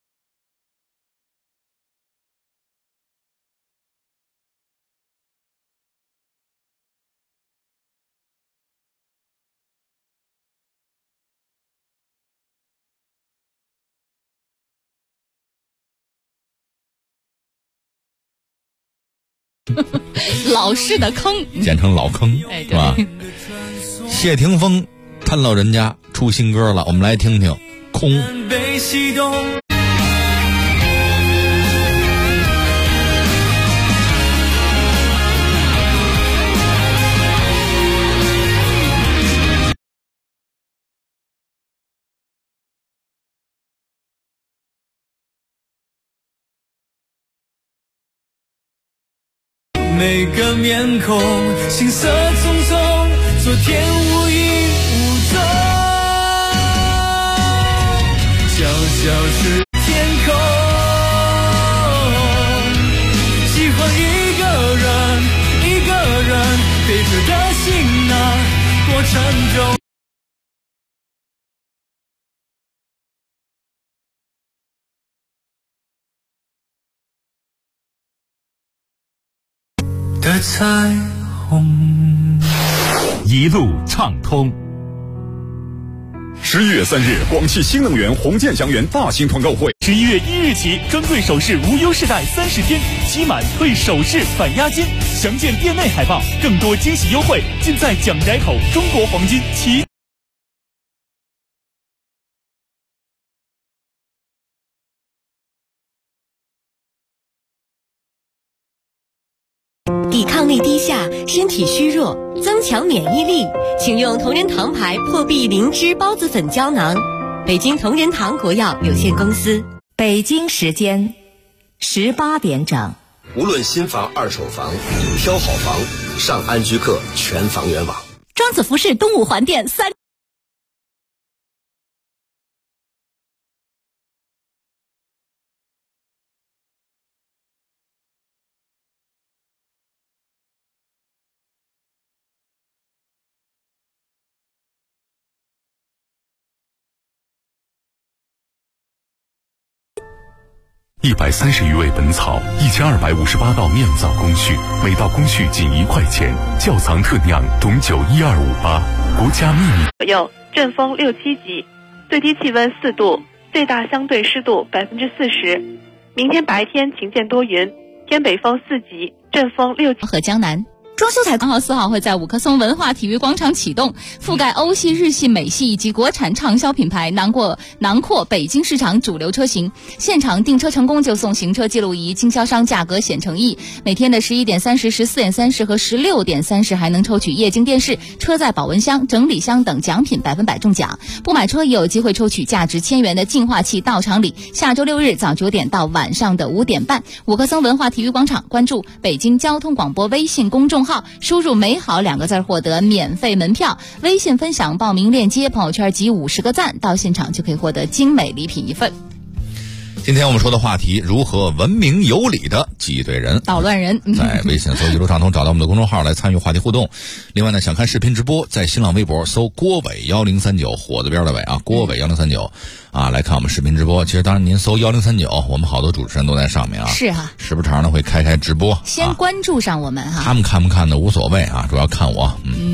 老式的坑， 简称老坑，是吧？谢霆锋探到人家出新歌了，我们来听听《空》。 每个面孔行色匆匆，昨天无影无踪，小小是天空，喜欢一个人背着的行囊， 沉重。的彩虹， 一路畅通。 11月3日，广汽新能源红箭祥源大型团购会 ，11月1日起，专柜首饰无忧试贷30天，期满退首饰返押金，详见店内海报。更多惊喜优惠尽在蒋宅口中国黄金旗。 抵抗力低下，身体虚弱，增强免疫力，请用同仁堂牌破壁灵芝孢子粉胶囊。北京同仁堂国药有限公司。 北京时间18点整。 无论新房、二手房，挑好房，上安居客全房源网。 庄子服饰东五环店3。 130余味本草，1258道酿造工序，每道工序仅1块钱。窖藏特酿种酒12588，国家秘密。 左右，阵风6、7级，最低气温4度，最大相对湿度40%。明天白天晴间多云，偏北风4级，阵风6级。 和江南。 装修采3号、4号会在五棵松文化体育广场启动，覆盖欧系、日系、美系以及国产畅销品牌，囊括北京市场主流车型。现场订车成功就送行车记录仪，经销商价格显诚意。每天的11点30、14点30和16点30还能抽取液晶电视、车载保温箱、整理箱等奖品100%中奖。不买车也有机会抽取价值1000元的净化器到场礼。下周6日早9点到晚上的5点半，五棵松文化体育广场。关注北京交通广播微信公众号，输入美好2个字获得免费门票，微信分享报名链接，朋友圈集50个赞，到现场就可以获得精美礼品1份。 今天我们说的话题，如何文明有礼的挤兑人、 捣乱人。 在微信搜一路畅通，找到我们的公众号来参与话题互动。另外呢，想看视频直播，在新浪微博搜郭伟1039，火字边的伟啊，郭伟1039啊，来看我们视频直播。其实当然您搜1039，我们好多主持人都在上面啊。 是啊， 时不常的会开直播， 先关注上我们哈。 他们看不看的无所谓啊，主要看我。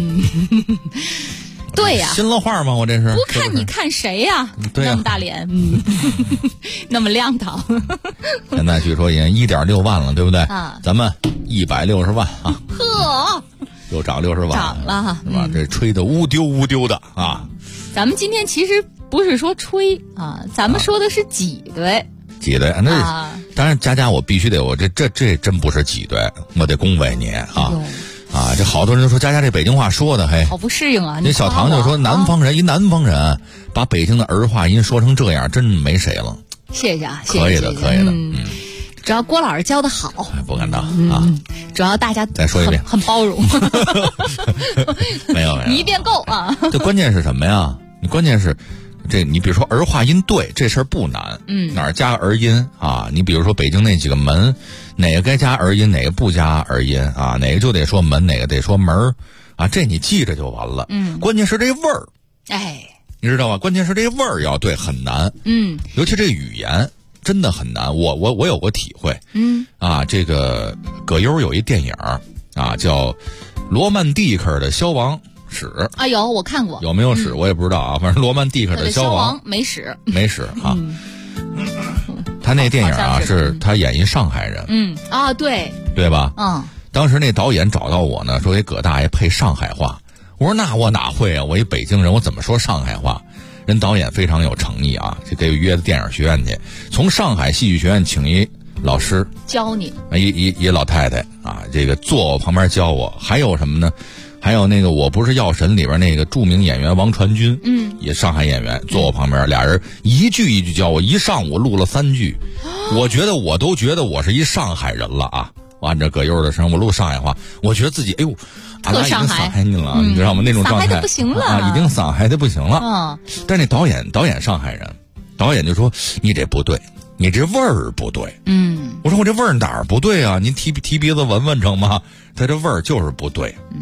对呀， 新了话吗？我这是不看你看谁呀？ 对呀， 那么大脸，那么亮堂。 现在据说已经1.6万了，对不对？ 啊， 咱们160万啊， 呵， 又涨60万， 涨了， 是吧？这吹的乌丢的啊。 咱们今天其实不是说吹啊，咱们说的是挤兑。 挤兑，那当然，佳我必须得，我这真不是挤兑，我得恭维你啊。啊，这好多人都说佳这北京话说的，嘿， 好不适应啊！ 那小唐就说南方人，一南方人把北京的儿化音说成这样，真没谁了。 谢谢啊， 可以的，可以的。 主要郭老师教的好， 不敢当啊。 主要大家再说一遍， 很包容。 没有， 你一遍够啊。 这关键是什么呀？你关键是。你比如说儿化音对这事儿不难，哪儿加儿音啊？你比如说北京那几个门，哪个该加儿音，哪个不加儿音啊？哪个就得说门，哪个得说门啊？这你记着就完了。关键是这味儿，你知道吗？关键是这味儿要对很难。尤其这语言真的很难。我有过体会。这个葛优有一电影啊，叫《罗曼蒂克的消亡史》。 有我看过， 有没有史我也不知道啊。反正罗曼蒂克的消亡没史啊。他那电影啊，是他演一上海人。对吧？当时那导演找到我呢，说给葛大爷配上海话。我说那我哪会啊？我一北京人，我怎么说上海话？人导演非常有诚意啊，就给我约到电影学院去，从上海戏剧学院请一老师教你， 一老太太啊，这个坐我旁边教我。还有什么呢？还有那个我不是药神里边那个著名演员王传君，也上海演员，坐我旁边，俩人一句一句教我，一上午录了3句，我都觉得我是一上海人了啊！按照葛优的声，我录上海话，我觉得自己哎呦，俺俩已经上海你了，你知道吗？那种状态嗓海的不行了啊，已经嗓海的不行了。但是那导演上海人，导演就说你这不对，你这味儿不对。我说我这味儿哪儿不对啊？您提鼻子闻闻成吗？他这味儿就是不对。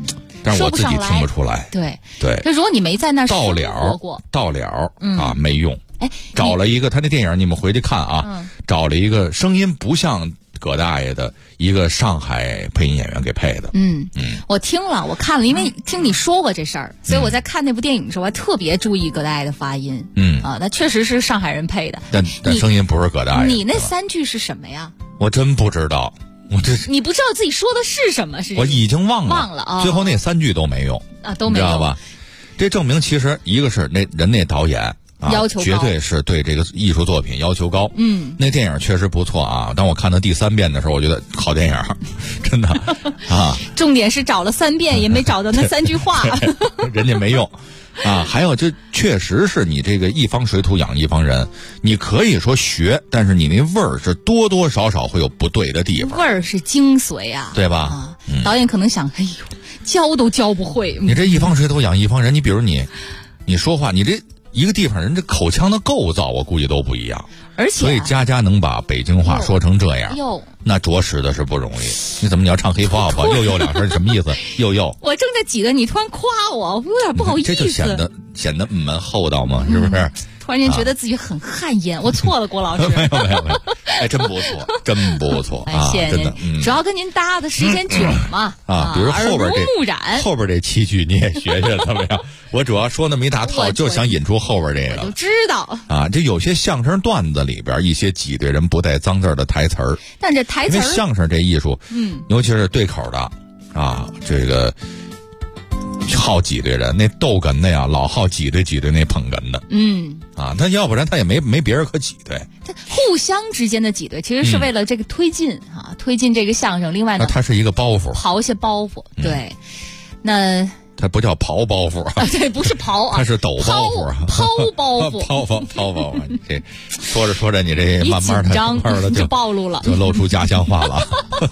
但是我自己听不出来。 对， 就如果你没在那儿到了啊，没用。找了一个他那电影，你们回去看啊，找了一个声音不像葛大爷的一个上海配音演员给配的。 我听了，我看了，因为听你说过这事儿，所以我在看那部电影的时候，我还特别注意葛大爷的发音。那确实是上海人配的， 但声音不是葛大爷。 你那3句是什么呀？ 我真不知道， 你不知道自己说的是什么？是？ 我已经忘了啊。最后那3句都没用啊，都没用， 知道吧？这证明其实一个是那导演。 要求高， 绝对是对这个艺术作品要求高。那电影确实不错啊。当我看到第3遍的时候，我觉得好电影，真的啊。 重点是找了3遍也没找到那3句话， 人家没用啊。还有，就确实是你这个一方水土养一方人，你可以说学，但是你那味儿是多多少少会有不对的地方。 味儿是精髓啊， 对吧？ 导演可能想，哎呦，教都教不会。 你这一方水土养一方人，你比如你说话，你这。一个地方人这口腔的构造，我估计都不一样， 而且所以家能把北京话说成这样，那着实的是不容易。你要唱黑话吧？又2声什么意思？又我正在挤得你突然夸我有点不好意思， 这就显得蛮厚道嘛，是不是？ 突然间觉得自己很汗颜，我错了，郭老师。 没有，哎，真不错，真不错啊！ 谢谢真的， 主要跟您搭的时间久嘛比如后边后边这7句你也学学怎么样？我主要说那么一大套，就想引出后边这个。 我就知道啊，这有些相声段子里边一些挤兑人不带脏字的台词儿， 但这台词因为相声这艺术，尤其是对口的啊，这个。好挤兑人，那逗哏的呀，老好挤兑那捧哏的，他要不然他也没别人可挤兑。 他互相之间的挤兑，其实是为了这个推进推进这个相声。另外呢， 它是一个包袱， 刨下包袱，对，那它不叫刨包袱啊，对，不是刨啊， 它是抖包袱， 刨包袱， 刨包袱。这说着，你这慢慢的就暴露了， 就露出家乡话了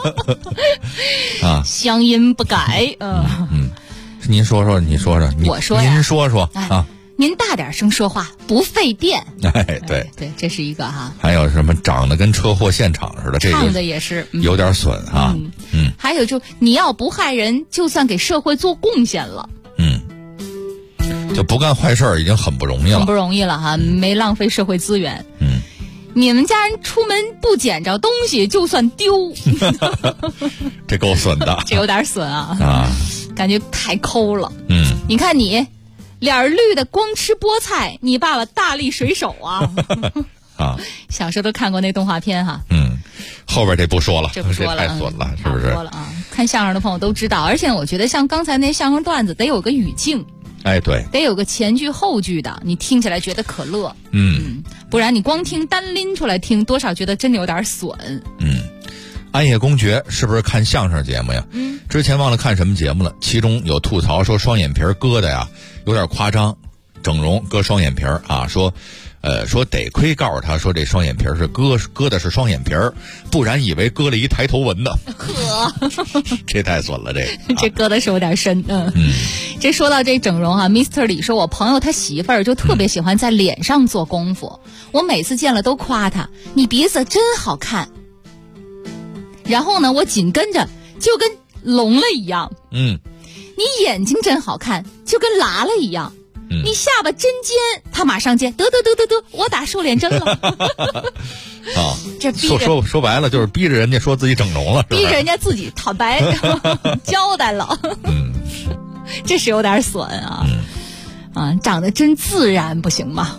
啊， 乡音不改， 您说说，您说啊！ 您大点声说话，不费电。 对， 这是一个哈。 还有什么长得跟车祸现场似的，这个唱的也是有点损啊。 还有你要不害人，就算给社会做贡献了。 就不干坏事已经很不容易了， 很不容易了哈，没浪费社会资源。你们家人出门不捡着东西就算丢， 这够损的， 这有点损啊！感觉太抠了。你看你脸绿的光吃菠菜，你爸爸大力水手啊！小时候都看过那动画片哈。 后边这不说了， 这不说了， 太损了，是不是？ 说了啊，看相声的朋友都知道，而且我觉得像刚才那相声段子得有个语境。 哎，对， 得有个前句后句的，你听起来觉得可乐，不然你光听单拎出来听，多少觉得真的有点损。 暗夜公爵是不是看相声节目呀？之前忘了看什么节目了，其中有吐槽说双眼皮割的呀有点夸张，整容割双眼皮啊，说得亏告诉他说这双眼皮是割的是双眼皮，不然以为割了一抬头纹呢。这太损了， 这割的是有点深。这说到这整容啊 ，Mr. 李说，我朋友他媳妇儿就特别喜欢在脸上做功夫，我每次见了都夸他，你鼻子真好看。然后呢，我紧跟着就跟聋了一样。你眼睛真好看，就跟拉了一样。你下巴真尖，他马上接，得，我打瘦脸针了。这说白了就是逼着人家说自己整容了， 逼着人家自己坦白交代了。这是有点损啊。长得真自然不行吗？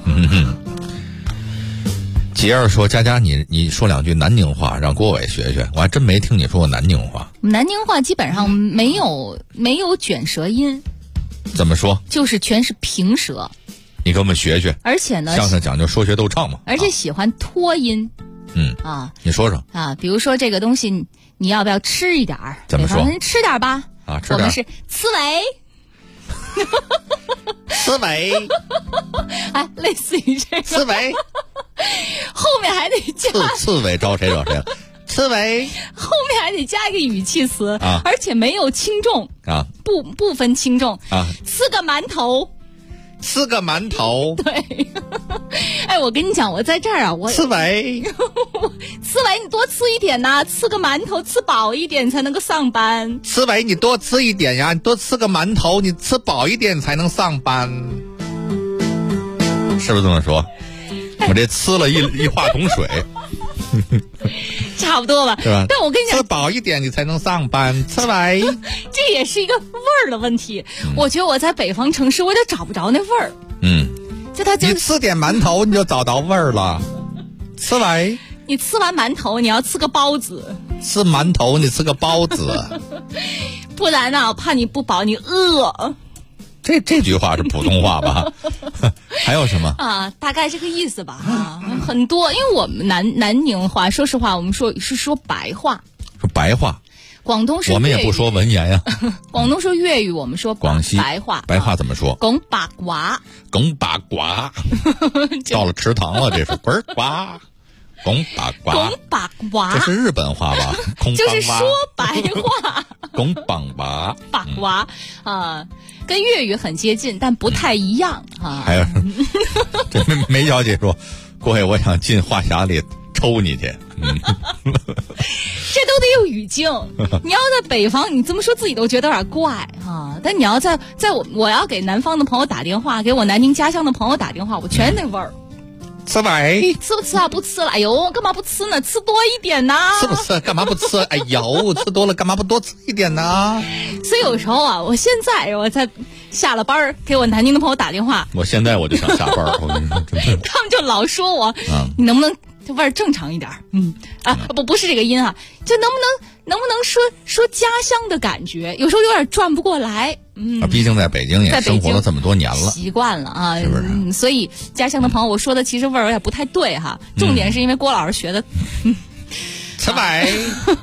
杰儿说：“佳佳，你说2句南宁话，让郭伟学学。我还真没听你说过南宁话。 南宁话基本上没有卷舌音。 怎么说？ 就是全是平舌。 你给我们学学。而且呢， 相声讲究说学逗唱嘛。 而且喜欢拖音。 你说说啊，比如说这个东西你要不要吃一点儿？ 怎么说？ 吃点吧。 吃点。 我们是刺猬。 刺猬。 哎，类似于这个。 刺猬。 后面还得加刺猬招谁惹谁了？刺猬后面还得加一个语气词而且没有轻重啊， 不分轻重啊。 吃个馒头， 吃个馒头。 对，哎，我跟你讲，我在这儿啊，我刺猬， 刺猬你多吃一点呐，吃个馒头吃饱一点才能够上班。 刺猬你多吃一点呀，你多吃个馒头，你吃饱一点才能上班，是不是这么说？我这吃了一话筒水。 差不多吧， 是吧？ 但我跟你讲， 吃饱一点你才能上班，刺猬。 这也是一个味儿的问题。我觉得我在北方城市，我就找不着那味儿。你吃点馒头你就找到味儿了，刺猬。 你吃完馒头，你要吃个包子。 吃馒头，你吃个包子， 不然呢，怕你不饱，你饿。 这句话是普通话吧？还有什么啊？大概这个意思吧。很多，因为我们南宁话，说实话，我们说白话。 说白话。 广东是我们也不说文言呀。 广东说粤语，我们说广西白话。 白话怎么说？ 拱八卦。 拱八卦。到了池塘了，这是滚呱。拱八卦。 拱八卦。 这是日本话吧？ 就是说白话。 拱梆八。 八卦啊。跟粤语很接近，但不太一样啊。 还有，这梅小姐说，过去我想进话匣里抽你去。 这都得有语境。你要在北方，你这么说自己都觉得有点怪啊。但你要在我要给南方的朋友打电话，给我南宁家乡的朋友打电话，我全是那味儿。 刺猬， 吃不吃啊？不吃了。哎呦，干嘛不吃呢？吃多一点呢。 吃不吃？干嘛不吃？哎呦，吃多了干嘛不多吃一点呢？ 所以有时候啊，我现在我在下了班给我南宁的朋友打电话， 我现在我就想下班。我跟你说， 他们就老说我，你能不能这味儿正常一点？不是这个音啊，就能不能说家乡的感觉？有时候有点转不过来。 毕竟在北京也生活了这么多年了， 习惯了啊， 是不是？ 所以家乡的朋友，我说的其实味儿有点不太对哈。重点是因为郭老师学的， 刺猬，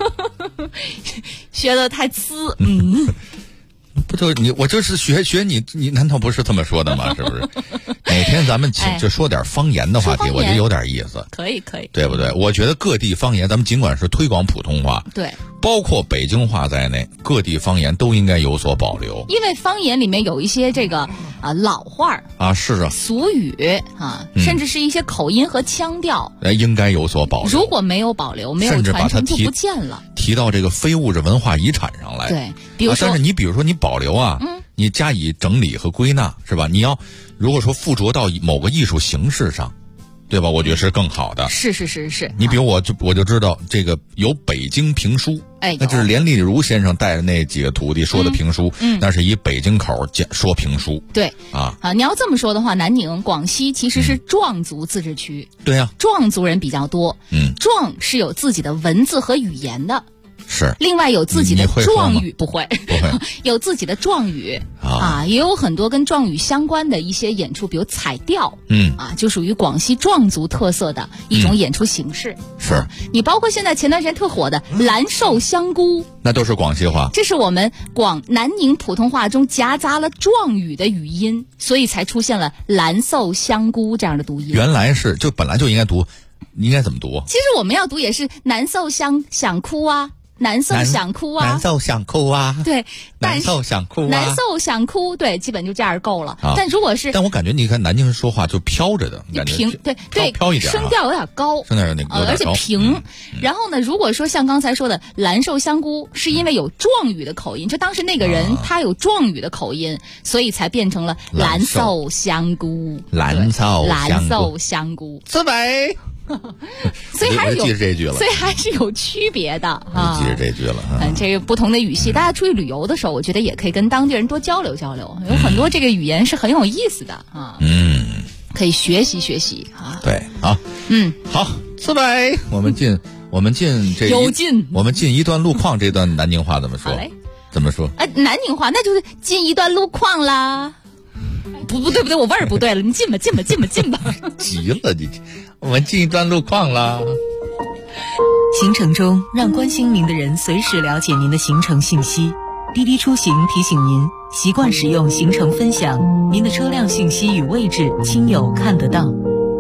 学的太呲， 不就我就是学你难道不是这么说的吗？是不是？哪天咱们就说点方言的话题，我觉得有点意思。 可以， 对不对？我觉得各地方言，咱们尽管是推广普通话， 对， 包括北京话在内，各地方言都应该有所保留。 因为方言里面有一些这个老话啊，是啊， 俗语啊，甚至是一些口音和腔调， 应该有所保留。 如果没有保留，没有传承，就不见了。 提到这个非物质文化遗产上来， 对，比如说， 但是你比如说你保留啊，你加以整理和归纳，是吧？你要如果说附着到某个艺术形式上，对吧？我觉得是更好的。是。你比如我就知道这个有北京评书，那就是连丽如先生带着那几个徒弟说的评书，那是以北京口说评书。 对啊，你要这么说的话，南宁、广西其实是壮族自治区。 对呀， 壮族人比较多。壮是有自己的文字和语言的。 是， 另外有自己的壮语，不会有自己的壮语也有很多跟壮语相关的一些演出，比如彩调，就属于广西壮族特色的一种演出形式。 是， 你包括现在前段时间特火的蓝瘦香菇， 那都是广西话， 这是我们南宁普通话中夹杂了壮语的语音，所以才出现了蓝瘦香菇这样的读音。 原来是本来就应该读，应该怎么读？ 其实我们要读也是难受想哭啊。难受想哭啊， 难受想哭啊， 对， 难受想哭啊， 难受想哭，对，基本就这样够了。但如果是， 但我感觉你看南京人说话就飘着的感觉， 平，对， 飘一点， 声调有点高， 声调有点高， 而且平。然后呢，如果说像刚才说的蓝瘦香菇，是因为有壮语的口音，就当时那个人他有壮语的口音，所以才变成了蓝瘦香菇， 蓝瘦香菇， 刺猬。 所以还是有记着这句了， 所以还是有区别的啊。 记着这句了， 这个不同的语系，大家出去旅游的时候，我觉得也可以跟当地人多交流交流，有很多这个语言是很有意思的啊。可以学习学习啊。 对啊，好，刺猬，我们进我们进一段路况，这段南宁话怎么说？怎么说？ 南宁话那就是进一段路况啦。不对，我味儿不对了，你进吧。 急了你，我们进一段路况啦。 行程中，让关心您的人随时了解您的行程信息。滴滴出行提醒您，习惯使用行程分享，您的车辆信息与位置亲友看得到。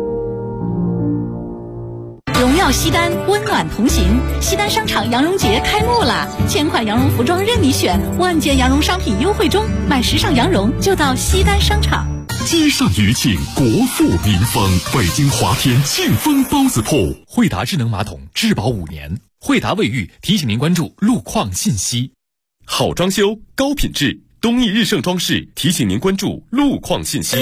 荣耀西单，温暖同行。西单商场羊绒节开幕啦！1000款羊绒服装任你选，万件羊绒商品优惠中，买时尚羊绒就到西单商场。 近西善余庆，国富民丰。北京华天庆丰包子铺， 惠达智能马桶质保5年。惠达卫浴提醒您关注路况信息。 好装修，高品质，东义日盛装饰提醒您关注路况信息。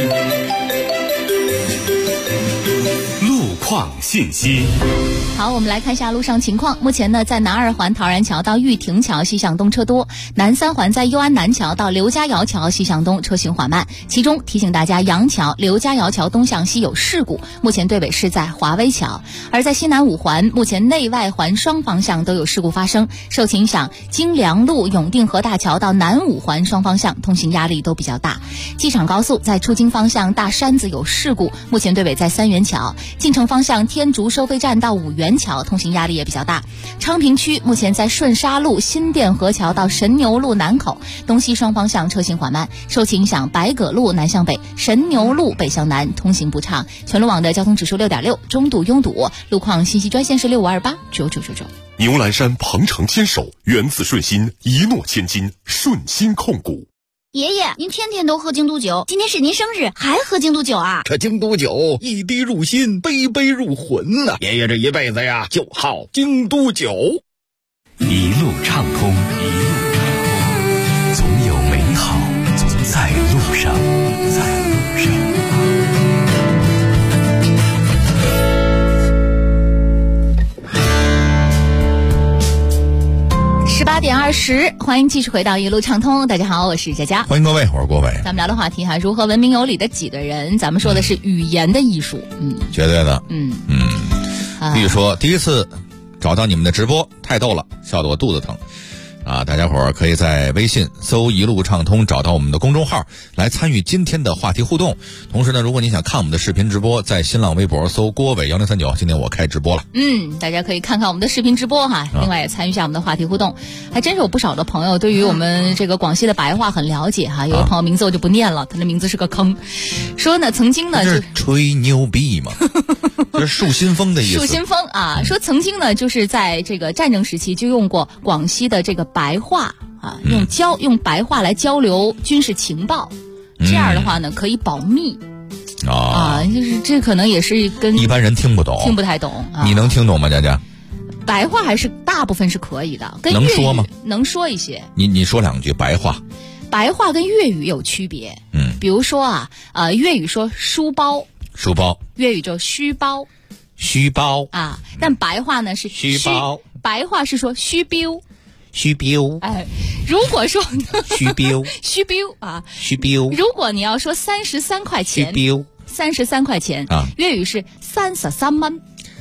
路况信息。 好，我们来看一下路上情况。目前呢，在南二环陶然桥到玉亭桥西向东车多，南三环在右安南桥到刘家窑桥西向东车行缓慢。其中提醒大家，杨桥、刘家窑桥东向西有事故，目前对尾是在华威桥。而在西南五环，目前内外环双方向都有事故发生，受其影响，京良路永定河大桥到南五环双方向通行压力都比较大。机场高速在出京方向大山子有事故，目前对尾在三元桥。进城方向天竺收费站到五元桥通行压力也比较大。昌平区目前在顺沙路新店河桥到神牛路南口东西双方向车行缓慢，受其影响，白葛路南向北、神牛路北向南通行不畅。全路网的交通指数6.6，中度拥堵。路况信息专线是65289999。 牛栏山鹏程牵手，源自顺心，一诺千金，顺心控股。 爷爷，您天天都喝京都酒，今天是您生日，还喝京都酒啊？ 这京都酒一滴入心，杯杯入魂呐！爷爷这一辈子呀，就好京都酒。 一路畅通，总有美好在路上， 18点20，欢迎继续回到一路畅通。大家好，我是佳佳， 欢迎各位，我是郭伟。 咱们聊的话题如何文明有礼的挤兑人？咱们说的是语言的艺术。 绝对的。比如说，第一次找到你们的直播，太逗了，笑得我肚子疼。大家伙儿可以在微信搜一路畅通，找到我们的公众号来参与今天的话题互动。同时呢，如果你想看我们的视频直播，在新浪微博搜郭伟1039，今天我开直播了。 大家可以看看我们的视频直播哈，另外也参与一下我们的话题互动。还真是有不少的朋友对于我们这个广西的白话很了解哈。有个朋友名字我就不念了，他的名字是个坑，说呢曾经呢就是吹牛逼嘛，就是树新风的意思。 树新风啊，说曾经呢就是在这个战争时期就用过广西的这个白话啊，用白话来交流军事情报，这样的话呢可以保密。就是这可能也是跟一般人听不懂， 听不太懂。 你能听懂吗，佳佳？ 白话还是大部分是可以的，跟能说吗？ 能说一些。 你说两句白话。 白话跟粤语有区别。比如说粤语说书包，粤语就虚包但白话呢是虚包， 白话是说虚标。如果说虚标如果你要说33块钱，33块钱粤语是33蚊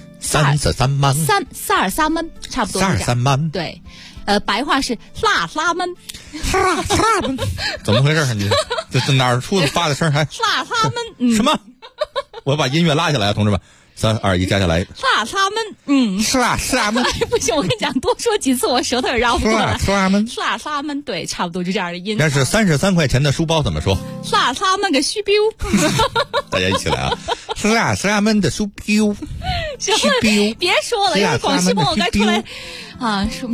，33蚊 ，33蚊，差不多是这样。 33蚊， 对，白话是辣蚊， 怎么回事？你这哪儿出的发的声还辣蚊？ 什么？我要把音乐拉下来啊，同志们！3、2、1，加下来。 辣蚊，是啊蚊。不行，我跟你讲，多说几次，我舌头也绕不过来。辣蚊，对，差不多就这样的音。 但是33块钱的书包怎么说？ 辣蚊个书标。 大家一起来啊！辣蚊的书标， 别说了，因为广西朋友该出来啊说。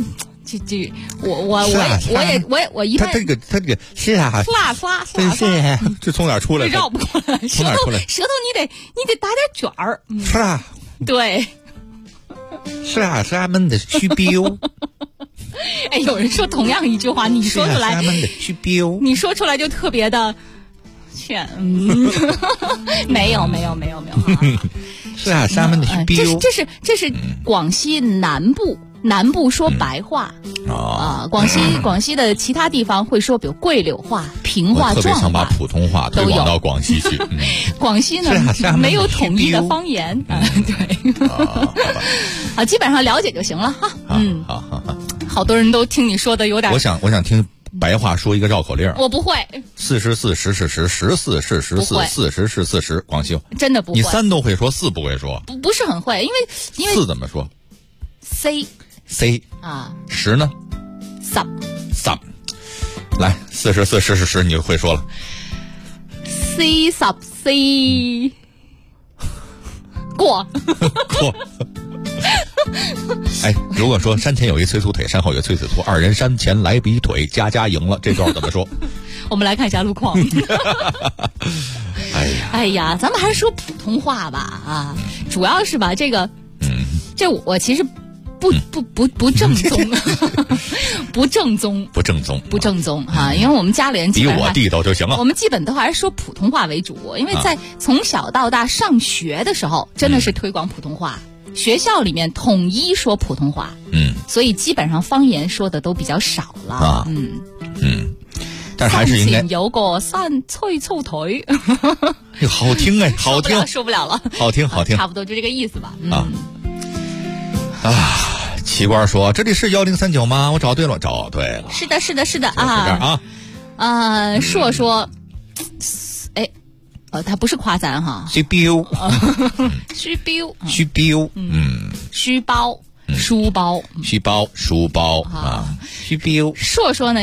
我一般他这个是啊，这从哪出来？ 绕不过来，舌头你得打点卷儿。 是啊， 对， 是啊们的区标。 有人说同样一句话，你说出来，你说出来就特别的劝。没有。 是啊们的区标。 这是广西南部说白话广西的其他地方会说，比如桂柳话、平话、壮话。 我特别想把普通话推广到广西去。 广西呢没有统一的方言，对，基本上了解就行了哈。好多人都听你说的有点。 我想听白话说一个绕口令。 我不会。 44是10，14是14，40是40。广西真的不会。 你3都会说，4不会说。 不是很会，因为 4怎么说 ？C 10呢？10来44是10，你就会说了。 C 过。 如果说山前有一催促腿，山后有催催促，二人山前来比腿，家赢了，这段怎么说？ 我们来看一下路况。 哎呀， 哎呀，咱们还是说普通话吧啊，主要是吧，这我其实不正宗，不正宗哈，因为我们家里人比我地道就行了。 我们基本都还是说普通话为主，因为在从小到大上学的时候，真的是推广普通话。学校里面统一说普通话，所以基本上方言说的都比较少了， 但是还是应该有个山催促腿， 好听哎，好听， 受不了了， 好听， 差不多就这个意思吧。 奇官说：“这里是1039吗？我找对了，找对了。 是的啊。 硕说，他不是夸咱哈， 虚标， 虚标， 书包啊，虚标。 硕说呢，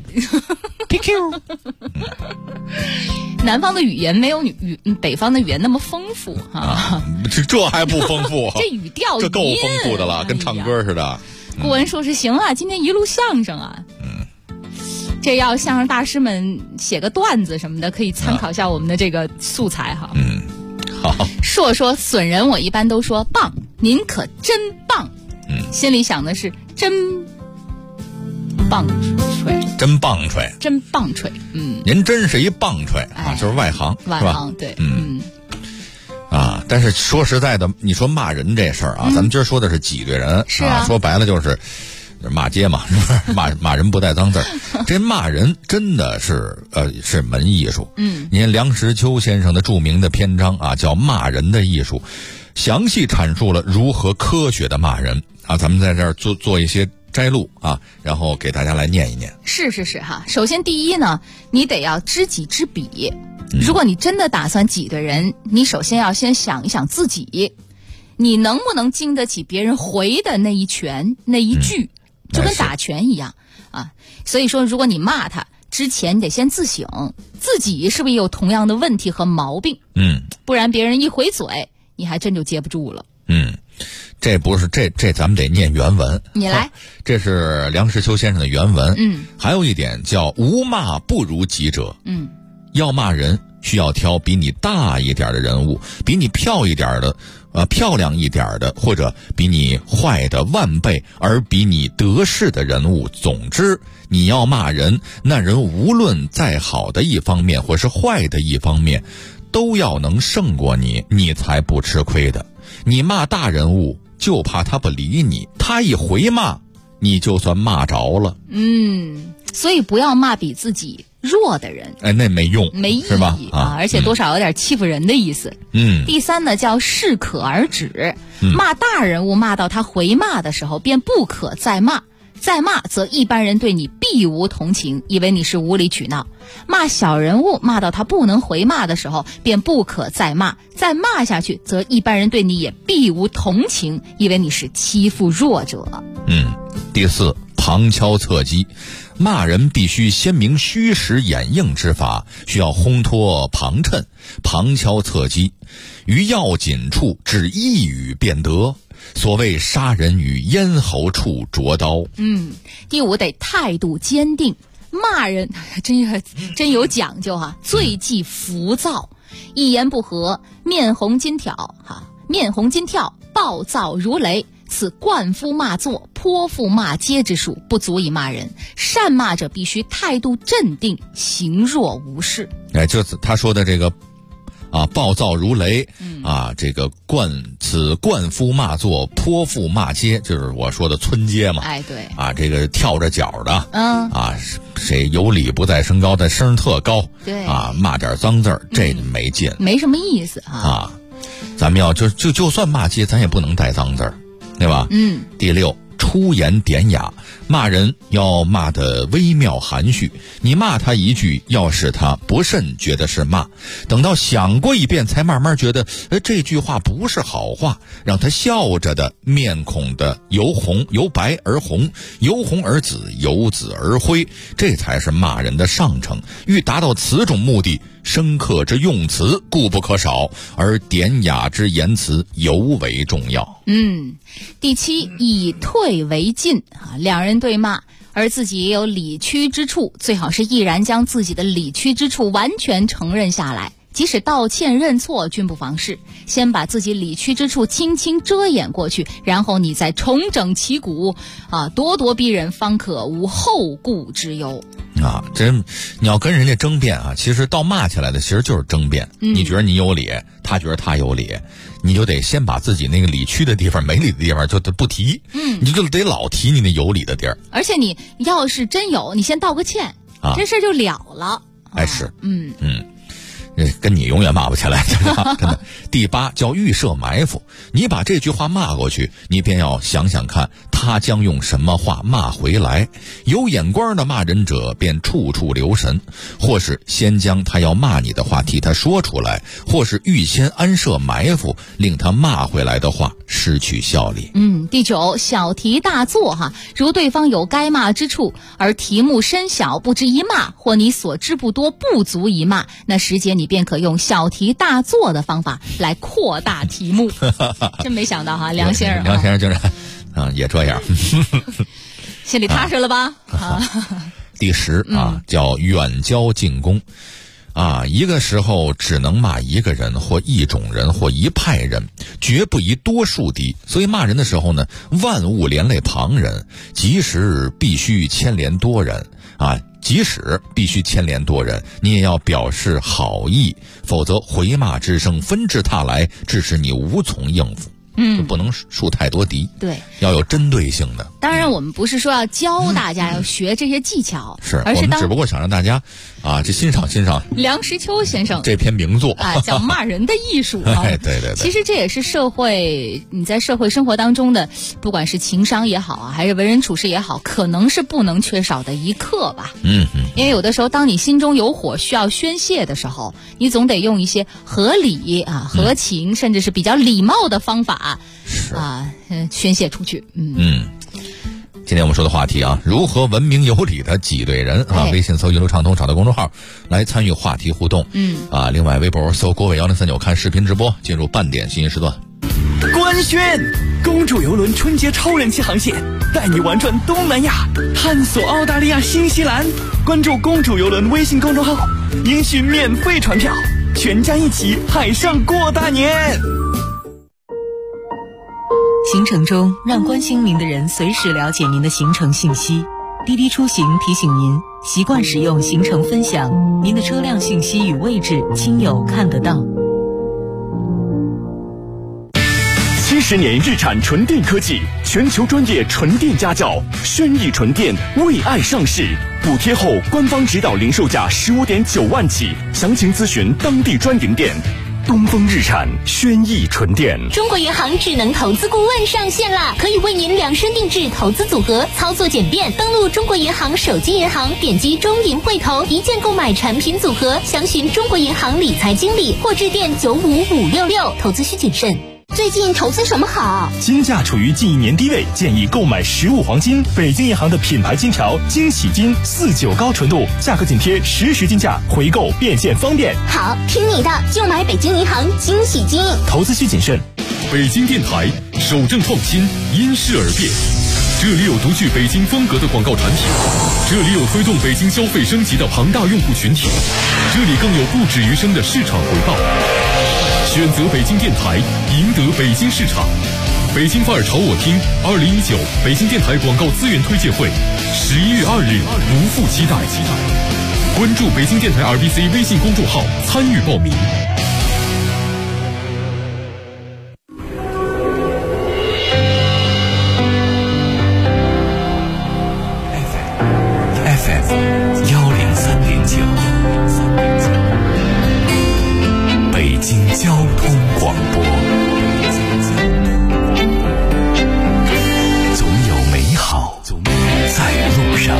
南方的语言没有北方的语言那么丰富啊， 这还不丰富？ 这语调这够丰富的了，跟唱歌似的。 顾文说是行啊，今天一路相声啊。这要相声大师们写个段子什么的，可以参考一下我们的这个素材哈。 好。 硕说损人我一般都说棒，您可真棒。心里想的是真棒槌。 您真是一棒槌啊，就是外行是吧？ 对， 但是说实在的，你说骂人这事儿啊，咱们今儿说的是挤兑人， 是啊， 说白了就是骂街嘛，是不是？骂人不带脏字儿，这骂人真的是是门艺术。您梁实秋先生的著名的篇章啊，叫《骂人的艺术》，详细阐述了如何科学的骂人啊。咱们在这儿做一些摘录啊，然后给大家来念一念。 是哈。首先第一呢，你得要知己知彼。如果你真的打算挤兑人，你首先要先想一想自己，你能不能经得起别人回的那一拳那一句，就跟打拳一样啊。所以说，如果你骂他之前，你得先自省，自己是不是有同样的问题和毛病？不然别人一回嘴，你还真就接不住了。 这不是这咱们得念原文。 你来， 这是梁实秋先生的原文。还有一点叫无骂不如己者。要骂人需要挑比你大一点的人物，比你漂亮一点的，或者比你坏的万倍而比你得势的人物。总之，你要骂人，那人无论再好的一方面或是坏的一方面，都要能胜过你，你才不吃亏的。你骂大人物，就怕他不理你，他一回骂，你就算骂着了。 所以不要骂比自己弱的人， 那没用， 没意义是吧？ 而且多少有点欺负人的意思。第三呢，叫适可而止。骂大人物骂到他回骂的时候，便不可再骂。再骂则一般人对你必无同情，以为你是无理取闹。骂小人物骂到他不能回骂的时候，便不可再骂。再骂下去，则一般人对你也必无同情，以为你是欺负弱者。 第四，旁敲侧击。骂人必须鲜明虚实掩映之法，需要烘托旁衬，旁敲侧击，于要紧处只一语便得。所谓杀人于咽喉处着刀。 第五，得态度坚定。骂人真有讲究哈，最忌浮躁，一言不合面红筋跳，暴躁如雷。此灌夫骂作、泼妇骂街之术，不足以骂人。善骂者必须态度镇定，行若无事。 就是他说的这个暴躁如雷，这个灌夫骂作、泼妇骂街，就是我说的村街嘛。 对。 这个跳着脚的，谁有理不在声高，但声特高， 对， 骂点脏字儿，这没劲， 没什么意思啊。 咱们要就算骂街，咱也不能带脏字儿。对吧？第六，出言典雅。骂人要骂得微妙含蓄，你骂他一句，要使他不甚觉得是骂，等到想过一遍才慢慢觉得这句话不是好话，让他笑着的面孔的由白而红，由红而紫，由紫而灰，这才是骂人的上乘。欲达到此种目的，深刻之用词固不可少，而典雅之言辞尤为重要。 第七，以退为进。两人对骂，而自己也有理屈之处，最好是毅然将自己的理屈之处完全承认下来， 即使道歉认错均不妨事，先把自己理屈之处轻轻遮掩过去，然后你再重整旗鼓咄咄逼人，方可无后顾之忧啊。你要跟人家争辩啊，其实到骂起来的其实就是争辩。你觉得你有理，他觉得他有理，你就得先把自己那个理屈的地方、没理的地方就不提，你就得老提你那有理的地儿。 而且你要是真有，你先道个歉啊，这事就了了。 是，跟你永远骂不起来，真的。第8叫预设埋伏，你把这句话骂过去，你便要想想看他将用什么话骂回来。有眼光的骂人者便处处留神，或是先将他要骂你的话替他说出来，或是预先安设埋伏，令他骂回来的话失去效力。 第9小题大做如对方有该骂之处，而题目深小不值一骂，或你所知不多不足一骂，那时节你便可用小题大做的方法来扩大题目。真没想到梁先生竟然也这样。 心里踏实了吧？ 第10叫远交近攻。一个时候只能骂一个人或一种人或一派人，绝不宜多数敌。所以骂人的时候呢，万勿连累旁人，即使必须牵连多人，你也要表示好意，否则回骂之声纷至沓来，致使你无从应付。就不能树太多敌， 对， 要有针对性的。 当然我们不是说要教大家要学这些技巧，而是我们只不过想让大家这欣赏梁实秋先生这篇名作叫骂人的艺术对， 其实这也是你在社会生活当中的，不管是情商也好还是为人处事也好，可能是不能缺少的一课吧。因为有的时候当你心中有火需要宣泄的时候，你总得用一些合理合情甚至是比较礼貌的方法宣泄出去。 今天我们说的话题如何文明有礼的挤兑人微信搜一路畅通，找到公众号来参与话题互动。另外微博搜郭伟1039看视频直播，进入半点信息时段。 官宣：公主邮轮春节超人气航线，带你玩转东南亚，探索澳大利亚、新西兰。关注公主邮轮微信公众号，领取免费船票，全家一起海上过大年。 行程中，让关心您的人随时了解您的行程信息。滴滴出行提醒您，习惯使用行程分享，您的车辆信息与位置亲友看得到。 70年日产纯电科技，全球专业纯电家教，轩逸纯电为爱上市，补贴后官方指导零售价15.9万起，详情咨询当地专营店。东风日产轩逸纯电。 中国银行智能投资顾问上线啦，可以为您量身定制投资组合，操作简便。登录中国银行手机银行，点击中银汇投，一键购买产品组合，详询中国银行理财经理或致电95566。投资需谨慎。最近投资什么好？ 金价处于近1年低位，建议购买实物黄金。北京银行的品牌金条金喜金49高纯度，价格紧贴实时金价，回购变现方便。 好，听你的，就买北京银行金喜金。 投资需谨慎。 北京电台守正创新，因势而变。这里有独具北京风格的广告产品，这里有推动北京消费升级的庞大用户群体，这里更有不止余生的市场回报。选择北京电台，赢得北京市场。北京范儿朝我听2019北京电台广告资源推介会，11月2日不负期待。关注北京电台 RBC 微信公众号，参与报名。 FM 103.9，北京交通广播。总有美好在路上。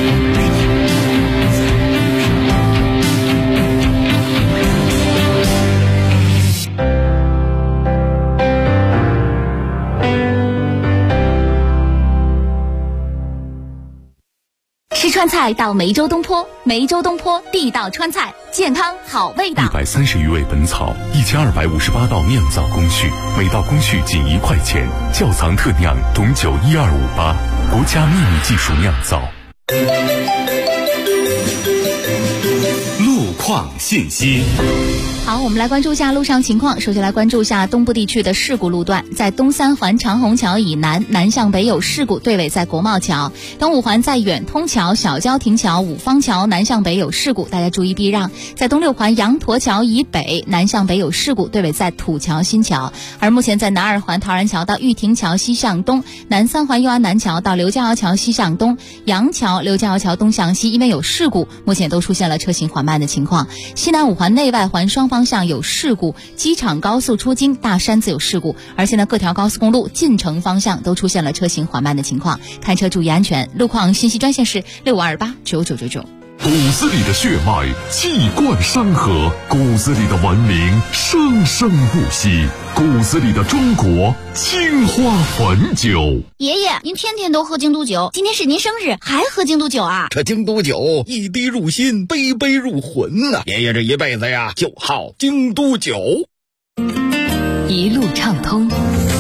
吃川菜到梅州东坡，梅州东坡地道川菜，健康好味道。 130余味本草，1258道酿造工序，每道工序仅1块钱，窖藏特酿，董酒12588，国家秘密技术酿造。路况信息。 好，我们来关注一下路上情况。首先来关注一下东部地区的事故路段，在东三环长虹桥以南南向北有事故，队尾在国贸桥；东五环在远通桥、小交亭桥、五方桥南向北有事故，大家注意避让。在东六环羊驼桥以北南向北有事故，队尾在土桥新桥。而目前在南二环陶然桥到玉亭桥西向东，南三环右安南桥到刘家窑桥西向东，杨桥、刘家窑桥东向西，因为有事故，目前都出现了车行缓慢的情况。西南五环内外环双方向有事故，机场高速出京大山子有事故，而现在各条高速公路进城方向都出现了车行缓慢的情况，开车注意安全。路况信息专线是65289999。 骨子里的血脉气贯山河，骨子里的文明生生不息，骨子里的中国青花汾酒。 爷爷，您天天都喝京都酒，今天是您生日还喝京都酒啊？ 这京都酒一滴入心，杯杯入魂呐！爷爷这一辈子呀，就好京都酒。 一路畅通。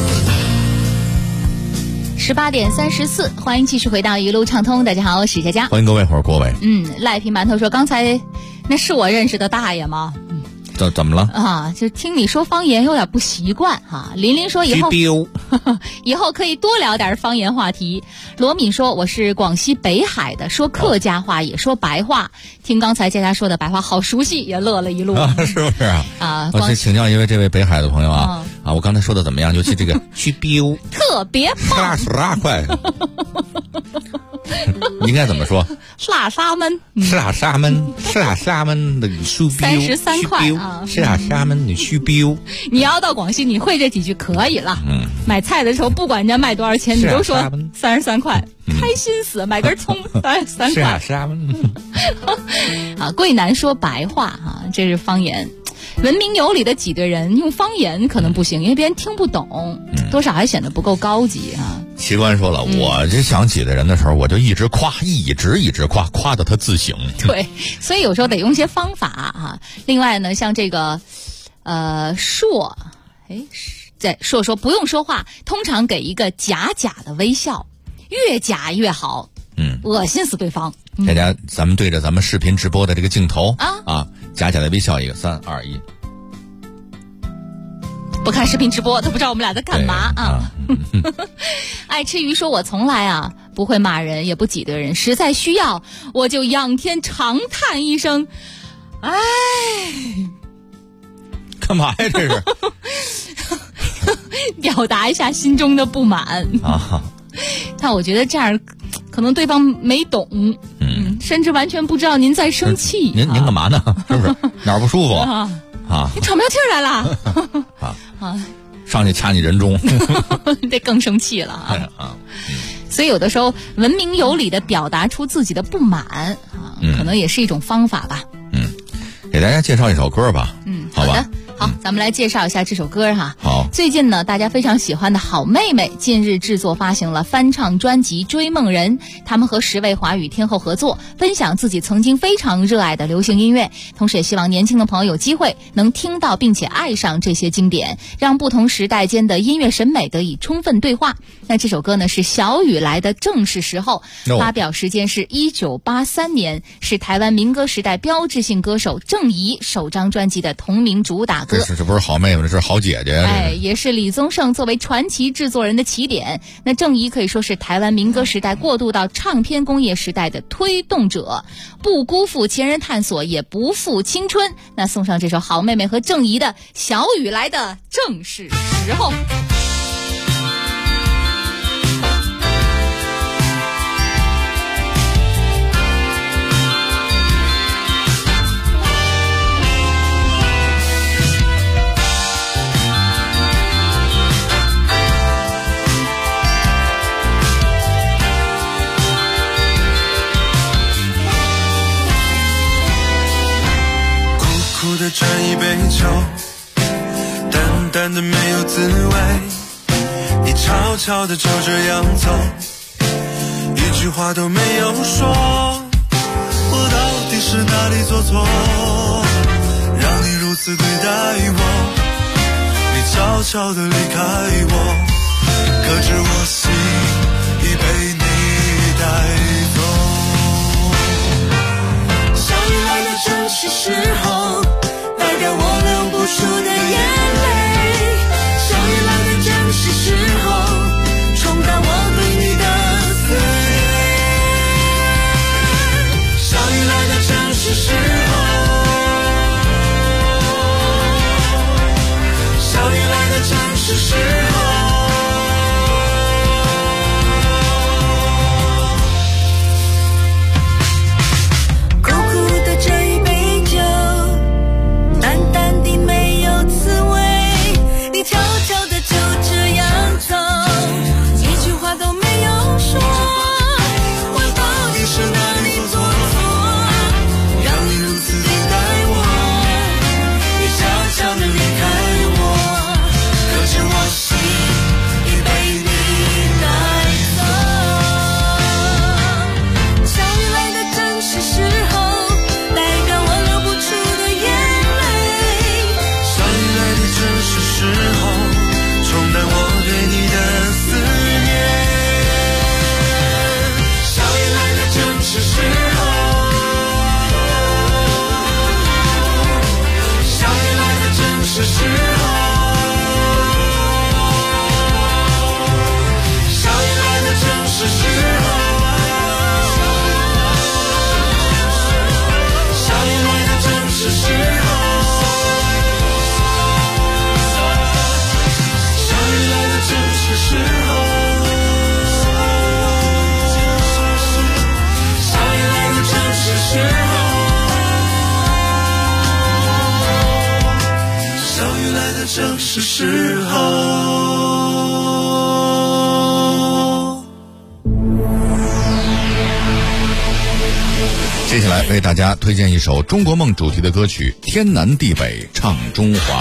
18点34，欢迎继续回到一路畅通。大家好，我是佳佳。 欢迎各位，我是郭伟。 赖皮馒头说，刚才那是我认识的大爷吗？ 怎么了啊？就听你说方言有点不习惯哈。琳琳说以后可以多聊点方言话题。罗敏说我是广西北海的，说客家话也说白话。听刚才佳佳说的白话好熟悉，也乐了一路。 是不是啊？ 我请教一位这位北海的朋友啊，我刚才说的怎么样？尤其这个去标特别棒， 快。应该怎么说？ 辣沙门的书标 33块啊！ 沙门的书标。 你要到广西，你会这几句可以了。买菜的时候，不管人家卖多少钱，你都说33块，开心死！买根葱33块。 沙门。 啊，贵南说白话啊，这是方言。文明有礼的挤兑人用方言可能不行，因为别人听不懂，多少还显得不够高级啊。 奇观说了，我这想挤兑人的时候，我就一直夸，一直夸到他自省。 对，所以有时候得用些方法啊。另外呢，像这个硕说不用说话，通常给一个假的微笑，越假越好。恶心死对方。 大家，咱们对着咱们视频直播的这个镜头假的微笑一个，3、2、1。 不看视频直播，他不知道我们俩在干嘛啊。爱吃鱼说，我从来不会骂人，也不挤兑人，实在需要我就仰天长叹一声，哎， 干嘛呀这是？ 表达一下心中的不满啊。但我觉得这样可能对方没懂，甚至完全不知道您在生气。 您干嘛呢？是不是哪儿不舒服啊？ 你喘不上气儿来了上去掐你人中， 这更生气了啊！所以有的时候文明有礼的表达出自己的不满可能也是一种方法吧。 给大家介绍一首歌吧。 好的。好，咱们来介绍一下这首歌哈。 好， 最近呢，大家非常喜欢的好妹妹近日制作发行了翻唱专辑《追梦人》，他们和10位华语天后合作，分享自己曾经非常热爱的流行音乐，同时也希望年轻的朋友有机会能听到并且爱上这些经典，让不同时代间的音乐审美得以充分对话。那这首歌呢是小雨来的正是时候，发表时间是1983年，是台湾民歌时代标志性歌手郑怡首张专辑的同名主打歌。 这不是好妹妹，这是好姐姐。 也是李宗盛作为传奇制作人的起点。那郑怡可以说是台湾民歌时代过渡到唱片工业时代的推动者，不辜负前人探索，也不负青春。那送上这首好妹妹和郑怡的小雨来的正是时候。 的转一杯酒，淡淡的没有滋味，你悄悄的就这样走，一句话都没有说，我到底是哪里做错，让你如此对待我，你悄悄的离开我，可知我心已被你带走。小雨来的正是时候，代表我的出的眼泪，小雨来的正是时候，冲淡我对你的思念。小雨来的正是时候，小雨来的正是时候。悄悄的就这样走，一句话都没有说，我到底是哪里做错，让你如此对待我，你悄悄的离开我，可是我心已被你带走。小雨来的正是时候，带干我流不出的眼泪，小雨来的正是时候，冲淡我对你的思念。小雨来的正是时候，小雨来的正是时候，小雨来的正是时候，小雨来的正是时候。正是时候，小雨来的正是时候，小雨来的正是时候。 接下来为大家推荐一首中国梦主题的歌曲《天南地北唱中华》。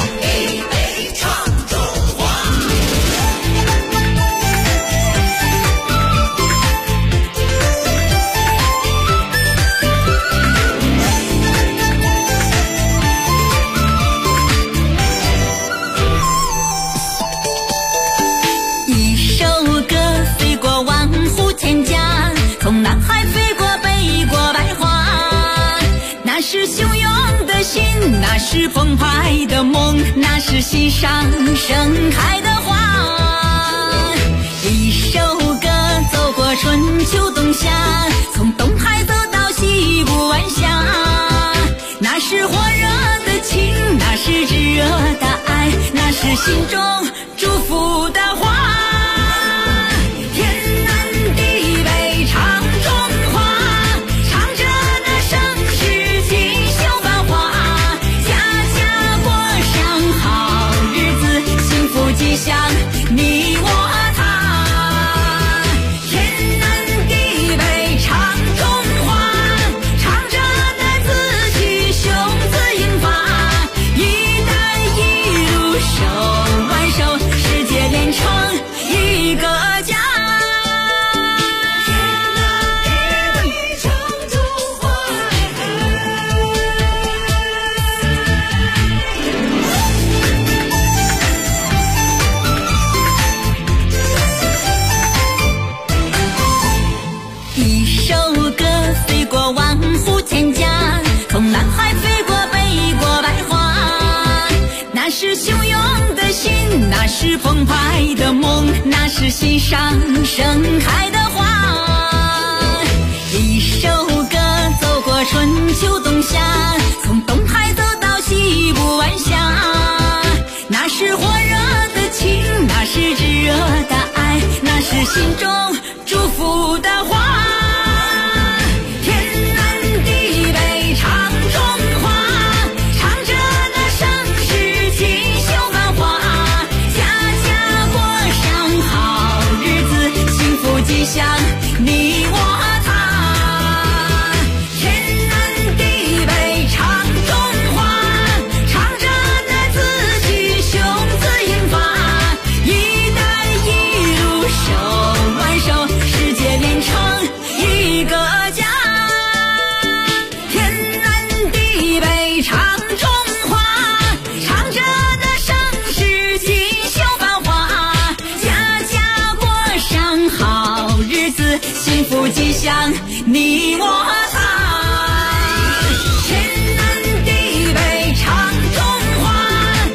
那是澎湃的梦，那是心上盛开的花。一首歌走过春秋冬夏，从东海走到西部晚霞。那是火热的情，那是炙热的爱，那是心中祝福的花。天南地北唱中华，唱着那盛世锦绣繁华。吉祥，你我他，天南地北唱中华，唱着那紫气雄姿英发，一带一路手挽手，世界连成一个家。天南地北唱中华。万户千家，从南海飞过北国百花。那是汹涌的心，那是澎湃的梦，那是心上盛开的花。一首歌走过春秋冬夏，从东海走到西部晚霞。那是火热的情，那是炙热的爱，那是心中祝福的花。吉祥，你我他，天南地北唱中华，唱着那紫气雄姿英发，一带一路手挽手，世界连成一个家。天南地北唱中华，唱着那盛世锦绣繁华，家家过上好日子，幸福吉祥，你我他。天南地北唱中华，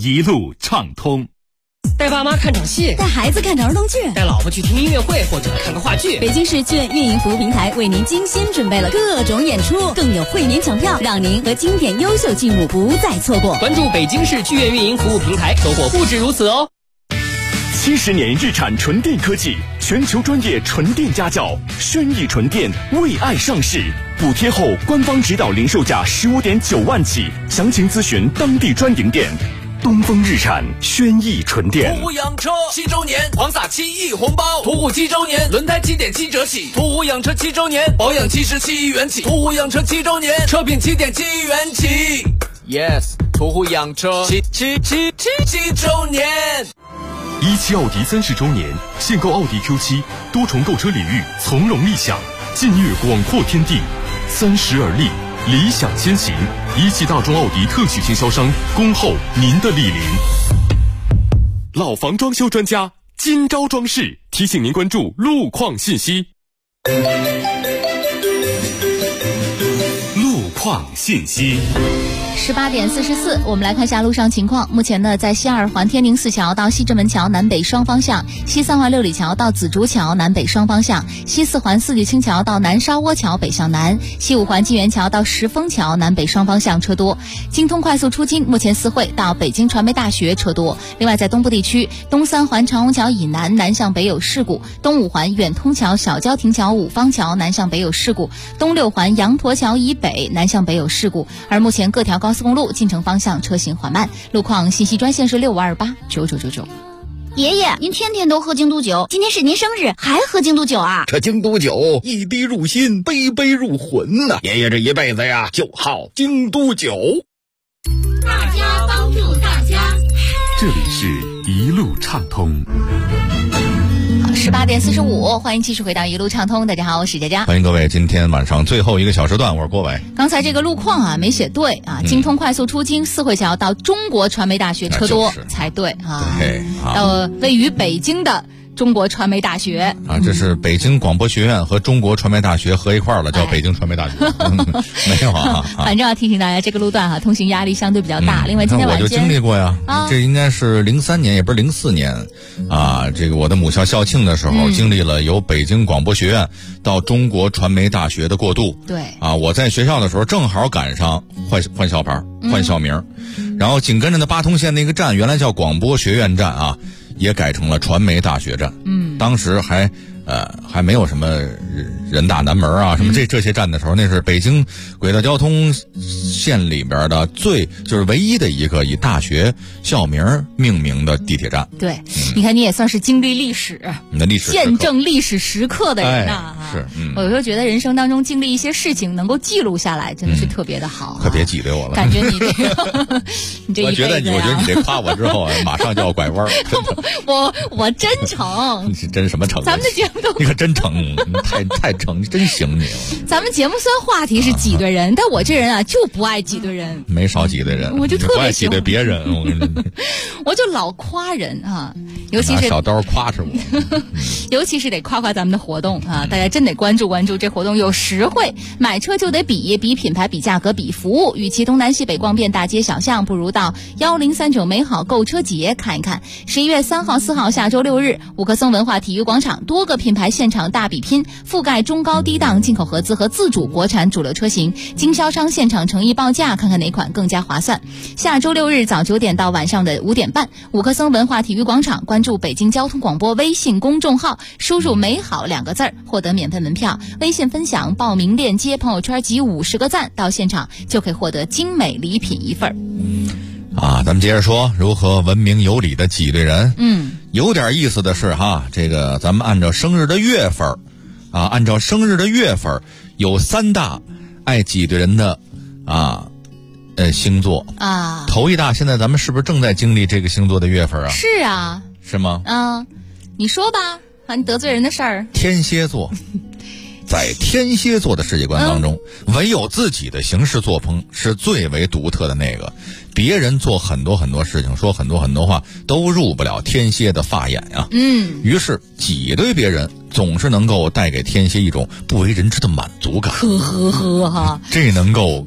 一路畅通。 带爸妈看场戏， 带孩子看场儿童剧， 带老婆去听音乐会或者看个话剧。 北京市剧院运营服务平台为您精心准备了各种演出，更有会员抢票，让您和经典优秀剧目不再错过。 关注北京市剧院运营服务平台，收获不止如此哦。 70年日产纯电科技，全球专业纯电家教，轩逸纯电为爱上市，补贴后官方指导零售价15.9万起，详情咨询当地专营店。东风日产轩逸纯电。 途虎养车7周年，狂撒7亿红包！途虎7周年，轮胎7.7折起；途虎养车7周年，保养77亿元起；途虎养车7周年，车品7.7亿元起。Yes， 途虎养车7周年。 17奥迪30周年，限购奥迪 Q7，多重购车领域从容立享，劲跃广阔天地，30而立。理想先行，17大众奥迪特许经销商，恭候您的莅临。老房装修专家金招装饰提醒您关注路况信息。 路况信息。 18点44，我们来看一下路上情况。目前呢，在西二环天宁寺桥到西直门桥南北双方向，西三环六里桥到紫竹桥南北双方向，西四环四季青桥到南沙窝桥北向南，西五环金源桥到石峰桥南北双方向车多。京通快速出京，目前四惠到北京传媒大学车多。另外，在东部地区，东三环长虹桥以南南向北有事故，东五环远通桥小交亭桥五方桥南向北有事故，东六环羊驼桥以北南向北有事故。而目前各条高速公路进城方向车行缓慢。路况信息专线是65289999。 爷爷，您天天都喝京都酒，今天是您生日还喝京都酒啊？ 这京都酒一滴入心，杯杯入魂呐！爷爷这一辈子呀，就好京都酒。 大家帮助大家， 这里是一路畅通。 18点45，欢迎继续回到一路畅通。大家好，我是佳佳， 欢迎各位。今天晚上最后一个小时段，我是郭伟。 刚才这个路况啊没写对啊，京通快速出京四惠桥到中国传媒大学车多才对啊。 对， 到位于北京的中国传媒大学啊，这是北京广播学院和中国传媒大学合一块了，叫北京传媒大学。没有啊， 反正要提醒大家，这个路段通行压力相对比较大。另外，今天晚间我就经历过呀，这应该是03年，也不是04年啊。这个我的母校校庆的时候，经历了由北京广播学院到中国传媒大学的过渡。 对啊，我在学校的时候正好赶上换校牌、换校名，然后紧跟着的八通线那个站原来叫广播学院站啊，也改成了传媒大学站。当时还没有什么人大南门啊什么这些站的时候，那是北京轨道交通线里边的就是唯一的一个以大学校名命名的地铁站。 对，你看你也算是经历历史， 你的历史见证历史时刻的人呐。 是， 我有时候觉得人生当中经历一些事情能够记录下来，真的是特别的好。 可别挤兑我了， 感觉你这个你这一辈子我觉得你这夸我之后马上就要拐弯。 我真诚， 你是真什么诚？ 咱们的节目你可真诚，太诚，真行你。 咱们节目虽然话题是挤兑人，但我这人啊就不爱挤兑人， 没少挤兑人， 我就特别不爱挤兑别人。 我就老夸人啊，尤其是拿小刀夸着我， 尤其是得夸夸咱们的活动啊，大家真得关注关注。这活动有实惠，买车就得比品牌、比价格、比服务。与其东南西北逛遍大街小巷，不如到1039美好购车节看一看。11月3号、4号下周6日，五棵松文化体育广场多个品牌现场大比拼，覆盖中高低档进口合资和自主国产主流车型，经销商现场诚意报价，看看哪款更加划算。下周6日早9点到晚上的5点半，五棵松文化体育广场，关注北京交通广播微信公众号，输入美好2个字获得免费门票，微信分享报名链接，朋友圈集50个赞，到现场就可以获得精美礼品1份。 啊，咱们接着说如何文明有礼的挤兑人。有点意思的是哈，这个咱们按照生日的月份有3大爱挤兑人的星座啊。头一大，现在咱们是不是正在经历这个星座的月份啊？ 是啊。 是吗？ 你说吧，你得罪人的事儿。 天蝎座。在天蝎座的世界观当中，唯有自己的行事作风是最为独特的那个，别人做很多很多事情，说很多很多话都入不了天蝎的法眼啊。于是挤兑别人总是能够带给天蝎一种不为人知的满足感。 哈， 这能够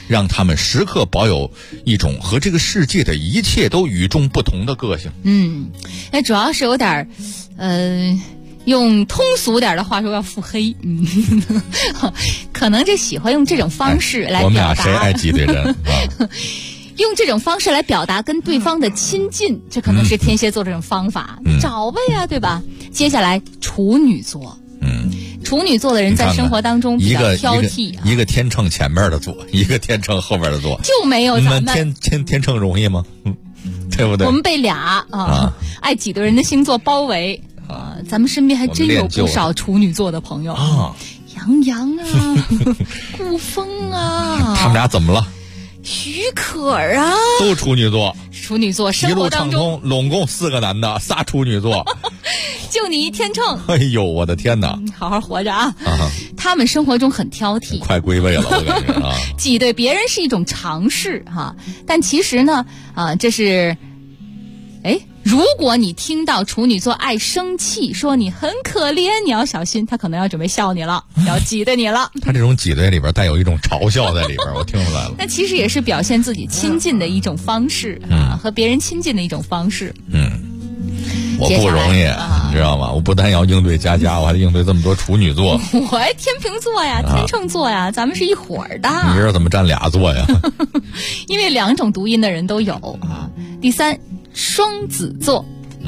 让他们时刻保有一种和这个世界的一切都与众不同的个性。 那主要是有点用通俗点的话说要腹黑，可能就喜欢用这种方式来表达。 我们俩谁爱挤兑人？ 用这种方式来表达跟对方的亲近，这可能是天蝎座这种方法。找呗呀，对吧？接下来处女座，处女座的人在生活当中比较挑剔， 一个天秤前面的座，一个天秤后边的座， 就没有咱们天秤容易吗？对不对？ 我们被俩爱挤兑人的星座包围咱们身边还真有不少处女座的朋友杨洋啊，顾风啊， 他们俩怎么了？ 许可啊， 都处女座。 处女座生活当中一路畅通，拢共4个男的，3处女座， 就你一天秤。 哎呦，我的天哪！ 好好活着啊！他们生活中很挑剔， 快归位了，我感觉啊。 挤兑别人是一种常识但其实呢这是，如果你听到处女座爱生气，说你很可怜，你要小心，他可能要准备笑你了，要挤兑你了。 他这种挤兑里边带有一种嘲笑在里边，我听出来了。 那其实也是表现自己亲近的一种方式和别人亲近的一种方式。 我不容易，你知道吗？我不但要应对佳佳，我还得应对这么多处女座。 我还天秤座呀，天秤座呀，咱们是一伙儿的。 你这怎么占俩座呀？ 因为2种读音的人都有第3，双子座。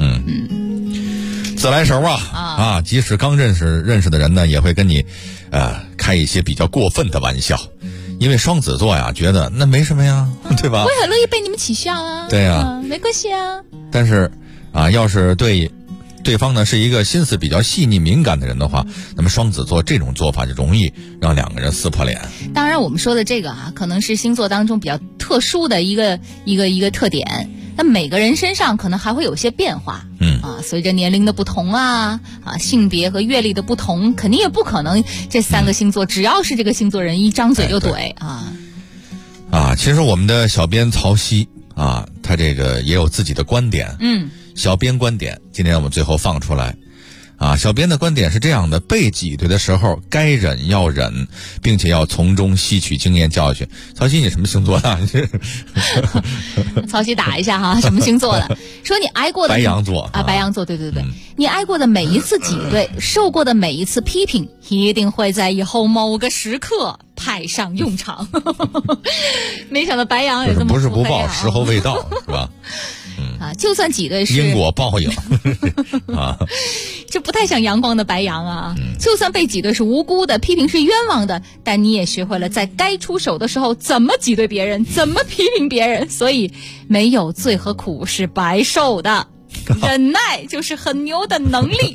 自来熟即使刚认识的人呢，也会跟你开一些比较过分的玩笑，因为双子座呀觉得那没什么呀，对吧？ 我也很乐意被你们取笑啊。 对呀， 没关系啊。 但是要是对方呢是一个心思比较细腻敏感的人的话，那么双子座这种做法就容易让2个人撕破脸。 当然我们说的这个可能是星座当中比较特殊的一个特点，那每个人身上可能还会有些变化。随着年龄的不同性别和阅历的不同，肯定也不可能这3个星座只要是这个星座人一张嘴就怼其实我们的小编曹曦他这个也有自己的观点。小编观点今天我们最后放出来小编的观点是这样的：被挤兑的时候该忍要忍，并且要从中吸取经验教训。曹曦，你什么星座的？ 曹曦打一下什么星座的？说你挨过的白羊座白羊座，对，你挨过的每一次挤兑，受过的每一次批评，一定会在以后某个时刻派上用场。没想到白羊也这么不是不报，时候未到，是吧？ 就算挤兑是因果报应这不太像阳光的白羊就算被挤兑是无辜的，批评是冤枉的，但你也学会了在该出手的时候怎么挤兑别人，怎么批评别人。所以没有罪和苦是白受的，忍耐就是很牛的能力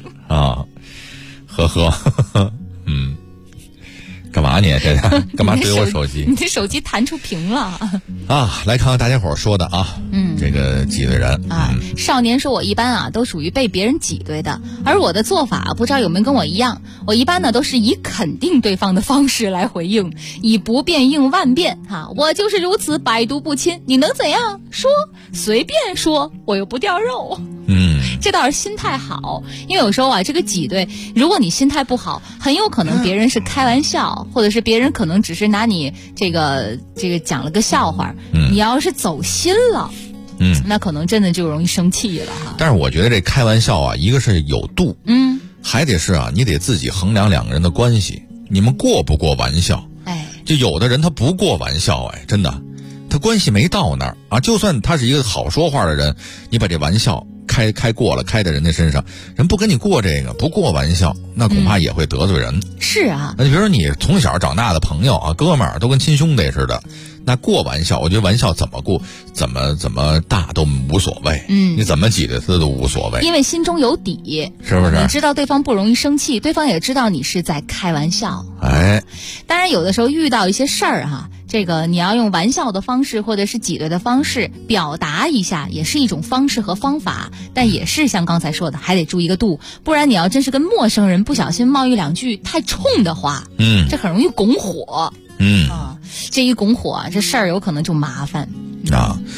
干嘛你这干嘛怼我手机？ 你的手机弹出屏了来看看大家伙说的这个挤兑人少年说，我一般都属于被别人挤兑的，而我的做法不知道有没有跟我一样，我一般呢都是以肯定对方的方式来回应，以不变应万变我就是如此百毒不侵，你能怎样说？随便说，我又不掉肉。这倒是心态好，因为有时候这个挤兑，如果你心态不好，很有可能别人是开玩笑，或者是别人可能只是拿你这个讲了个笑话，你要是走心了，那可能真的就容易生气了但是我觉得这开玩笑一个是有度，还得是你得自己衡量2个人的关系，你们过不过玩笑？就有的人他不过玩笑，真的，他关系没到那儿就算他是一个好说话的人，你把这玩笑开过了，开在人家身上，人不跟你过这个，不过玩笑，那恐怕也会得罪人。 是那比如说你从小长大的朋友哥们儿都跟亲兄弟似的，那过玩笑，我觉得玩笑怎么过，怎么大都无所谓。你怎么挤兑他都无所谓， 因为心中有底， 是不是？ 你知道对方不容易生气，对方也知道你是在开玩笑。当然有的时候遇到一些事儿这个你要用玩笑的方式或者是挤兑的方式表达一下，也是一种方式和方法，但也是像刚才说的，还得注意一个度，不然你要真是跟陌生人不小心冒一2句太冲的话，这很容易拱火。这一拱火这事儿有可能就麻烦。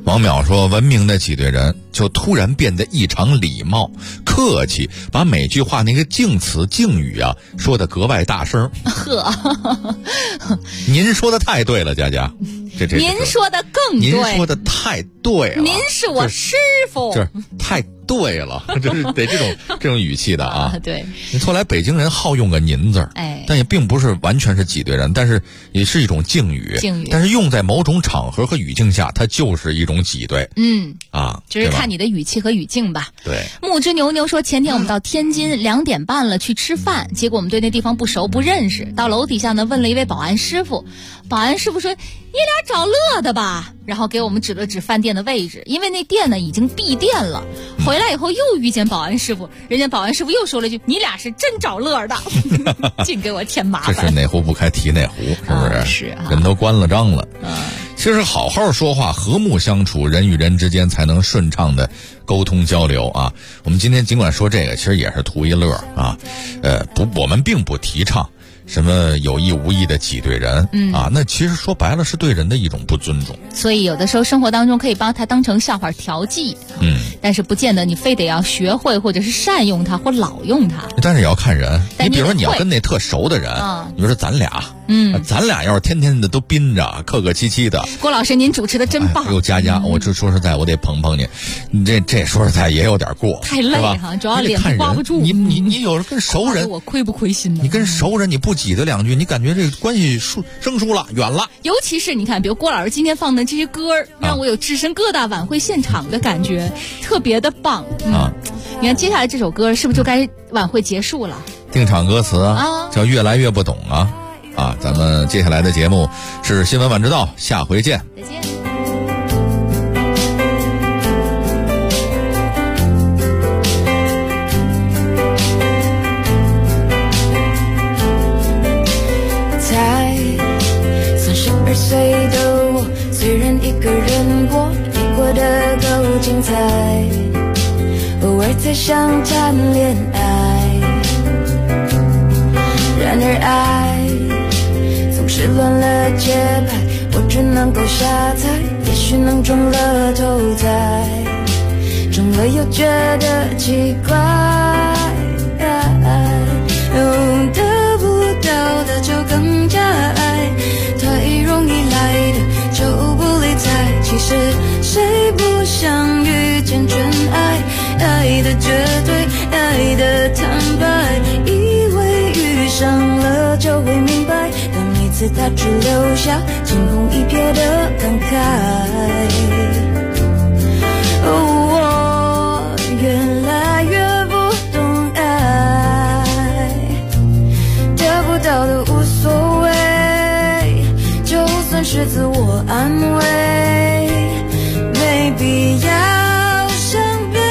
王淼说，文明的挤兑人就突然变得异常礼貌客气，把每句话那个敬词敬语啊说得格外大声。 呵， 您说的太对了，佳佳， 您说的更对， 您说的太对了， 您是我师傅， 这太对了，就是得这种语气的啊。 对， 后来北京人好用个您字儿，但也并不是完全是挤兑人，但是也是一种敬语。但是用在某种场合和语境下，它就是一种挤兑。 就是看你的语气和语境吧。 对。 木之牛牛说，前天我们到天津2点半了去吃饭，结果我们对那地方不熟不认识，到楼底下呢问了一位保安师傅，保安师傅说，你俩找乐的吧，然后给我们指了指饭店的位置，因为那店呢已经闭店了。回来以后又遇见保安师傅，人家保安师傅又说了一句，你俩是真找乐的，净给我添麻烦。 这是哪壶不开提哪壶，是不是？ 是啊， 人都关了张了。其实好好说话，和睦相处，人与人之间才能顺畅的沟通交流啊。我们今天尽管说这个，其实也是图一乐啊。我们并不提倡什么有意无意的挤兑人，那其实说白了是对人的一种不尊重。 所以有的时候生活当中可以把它当成笑话调剂，但是不见得你非得要学会或者是善用它或老用它。 但是也要看人，你比如说你要跟那特熟的人，你说咱俩，咱俩要是天天的都憋着客客气气的。 郭老师您主持的真棒。 佳佳，我这说实在我得捧捧你，这说实在也有点过， 太累哈，主要脸挂不住。 你有时候跟熟人， 我亏不亏心呢？ 你跟熟人你不挤兑两句，你感觉这个关系生疏了，远了。 尤其是你看，比如郭老师今天放的这些歌，让我有置身各大晚会现场的感觉，特别的棒。你看接下来这首歌是不是就该晚会结束了？ 定场歌词叫越来越不懂啊！咱们接下来的节目是新闻晚知道，下回见。 再见。 才32岁的我，虽然一个人过，也过得够精彩，偶尔才想谈恋爱。然而爱总是乱了节拍，我只能够瞎猜，也许能中了头彩，中了又觉得奇怪。得不到的就更加爱，太容易来的就不理睬，其实谁不想遇见真爱，爱的绝对，爱的坦白，以为遇上了就会明白，但每次他只留下惊鸿一瞥的感慨。我越来越不懂爱，得不到的无所谓，就算是自我安慰，没必要伤悲。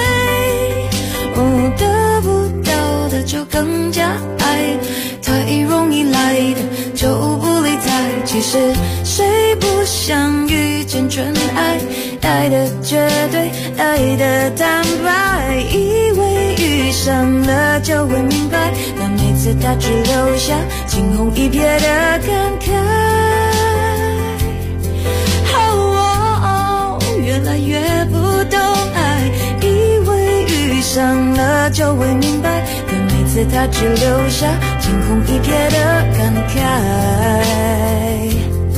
得不到的就更加爱，太容易来的就不理睬，其实谁不想遇见真爱，爱的绝对，爱的坦白，以为遇上了就会明白，但每次他只留下惊鸿一瞥的感慨。越来越不懂爱，以为遇上了就会明白，但每次他只留下惊鸿一瞥的感慨。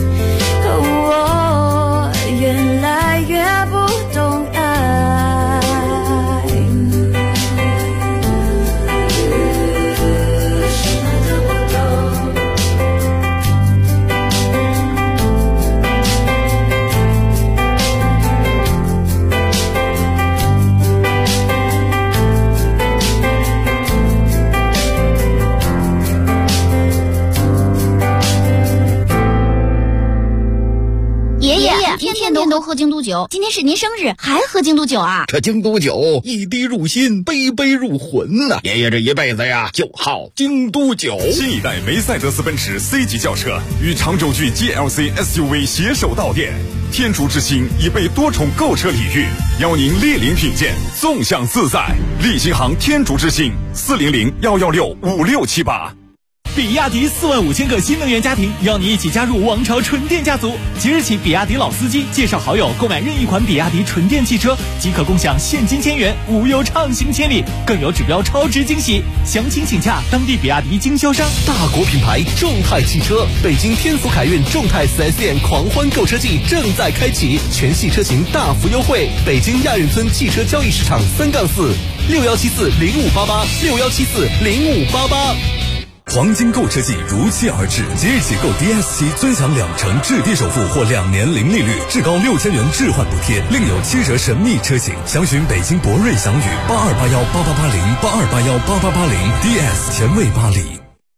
我越来越不懂爱。 天天都喝京都酒，今天是您生日，还喝京都酒啊？ 这京都酒一滴入心，杯杯入魂呐！爷爷这一辈子呀，就好京都酒。 新一代梅赛德斯奔驰 C 级轿车与长轴距 GLC SUV 携手到店，天竺之星已被多重购车礼遇，邀您莅临品鉴，纵享自在。利星行天竺之星400-116-5678。 比亚迪45000个新能源家庭，邀你一起加入王朝纯电家族。即日起，比亚迪老司机介绍好友购买任意款比亚迪纯电汽车，即可共享现金1000元，无忧畅行千里，更有指标超值惊喜。详情请洽当地比亚迪经销商。 大国品牌众泰汽车，北京天府凯运众泰 4S 店狂欢购车季正在开启，全系车型大幅优惠。北京亚运村汽车交易市场3-46174-0588，6174-0588。 黄金购车季如期而至，即日起购 DS7尊享2%置地首付或2年零利率，至高6000元置换补贴，另有7折神秘车型。详询北京博瑞祥宇8281888082818880 DS 前卫巴黎。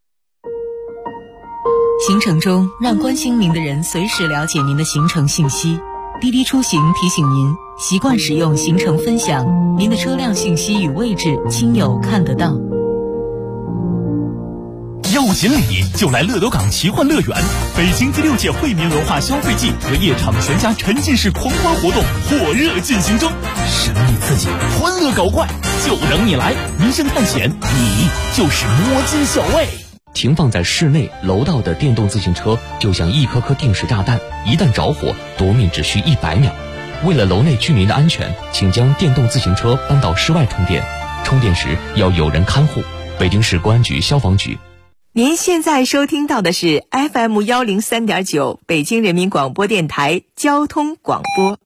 行程中，让关心您的人随时了解您的行程信息。滴滴出行提醒您，习惯使用行程分享，您的车辆信息与位置亲友看得到。 要锦鲤就来乐都港奇幻乐园，北京第6届惠民文化消费季和夜场全家沉浸式狂欢活动火热进行中，神秘刺激，欢乐搞怪，就等你来！名胜探险，你就是摸金校尉。 停放在室内楼道的电动自行车就像一颗颗定时炸弹，一旦着火，夺命只需100秒。为了楼内居民的安全，请将电动自行车搬到室外充电，充电时要有人看护。北京市公安局消防局。 您现在收听到的是 FM103.9 北京人民广播电台交通广播。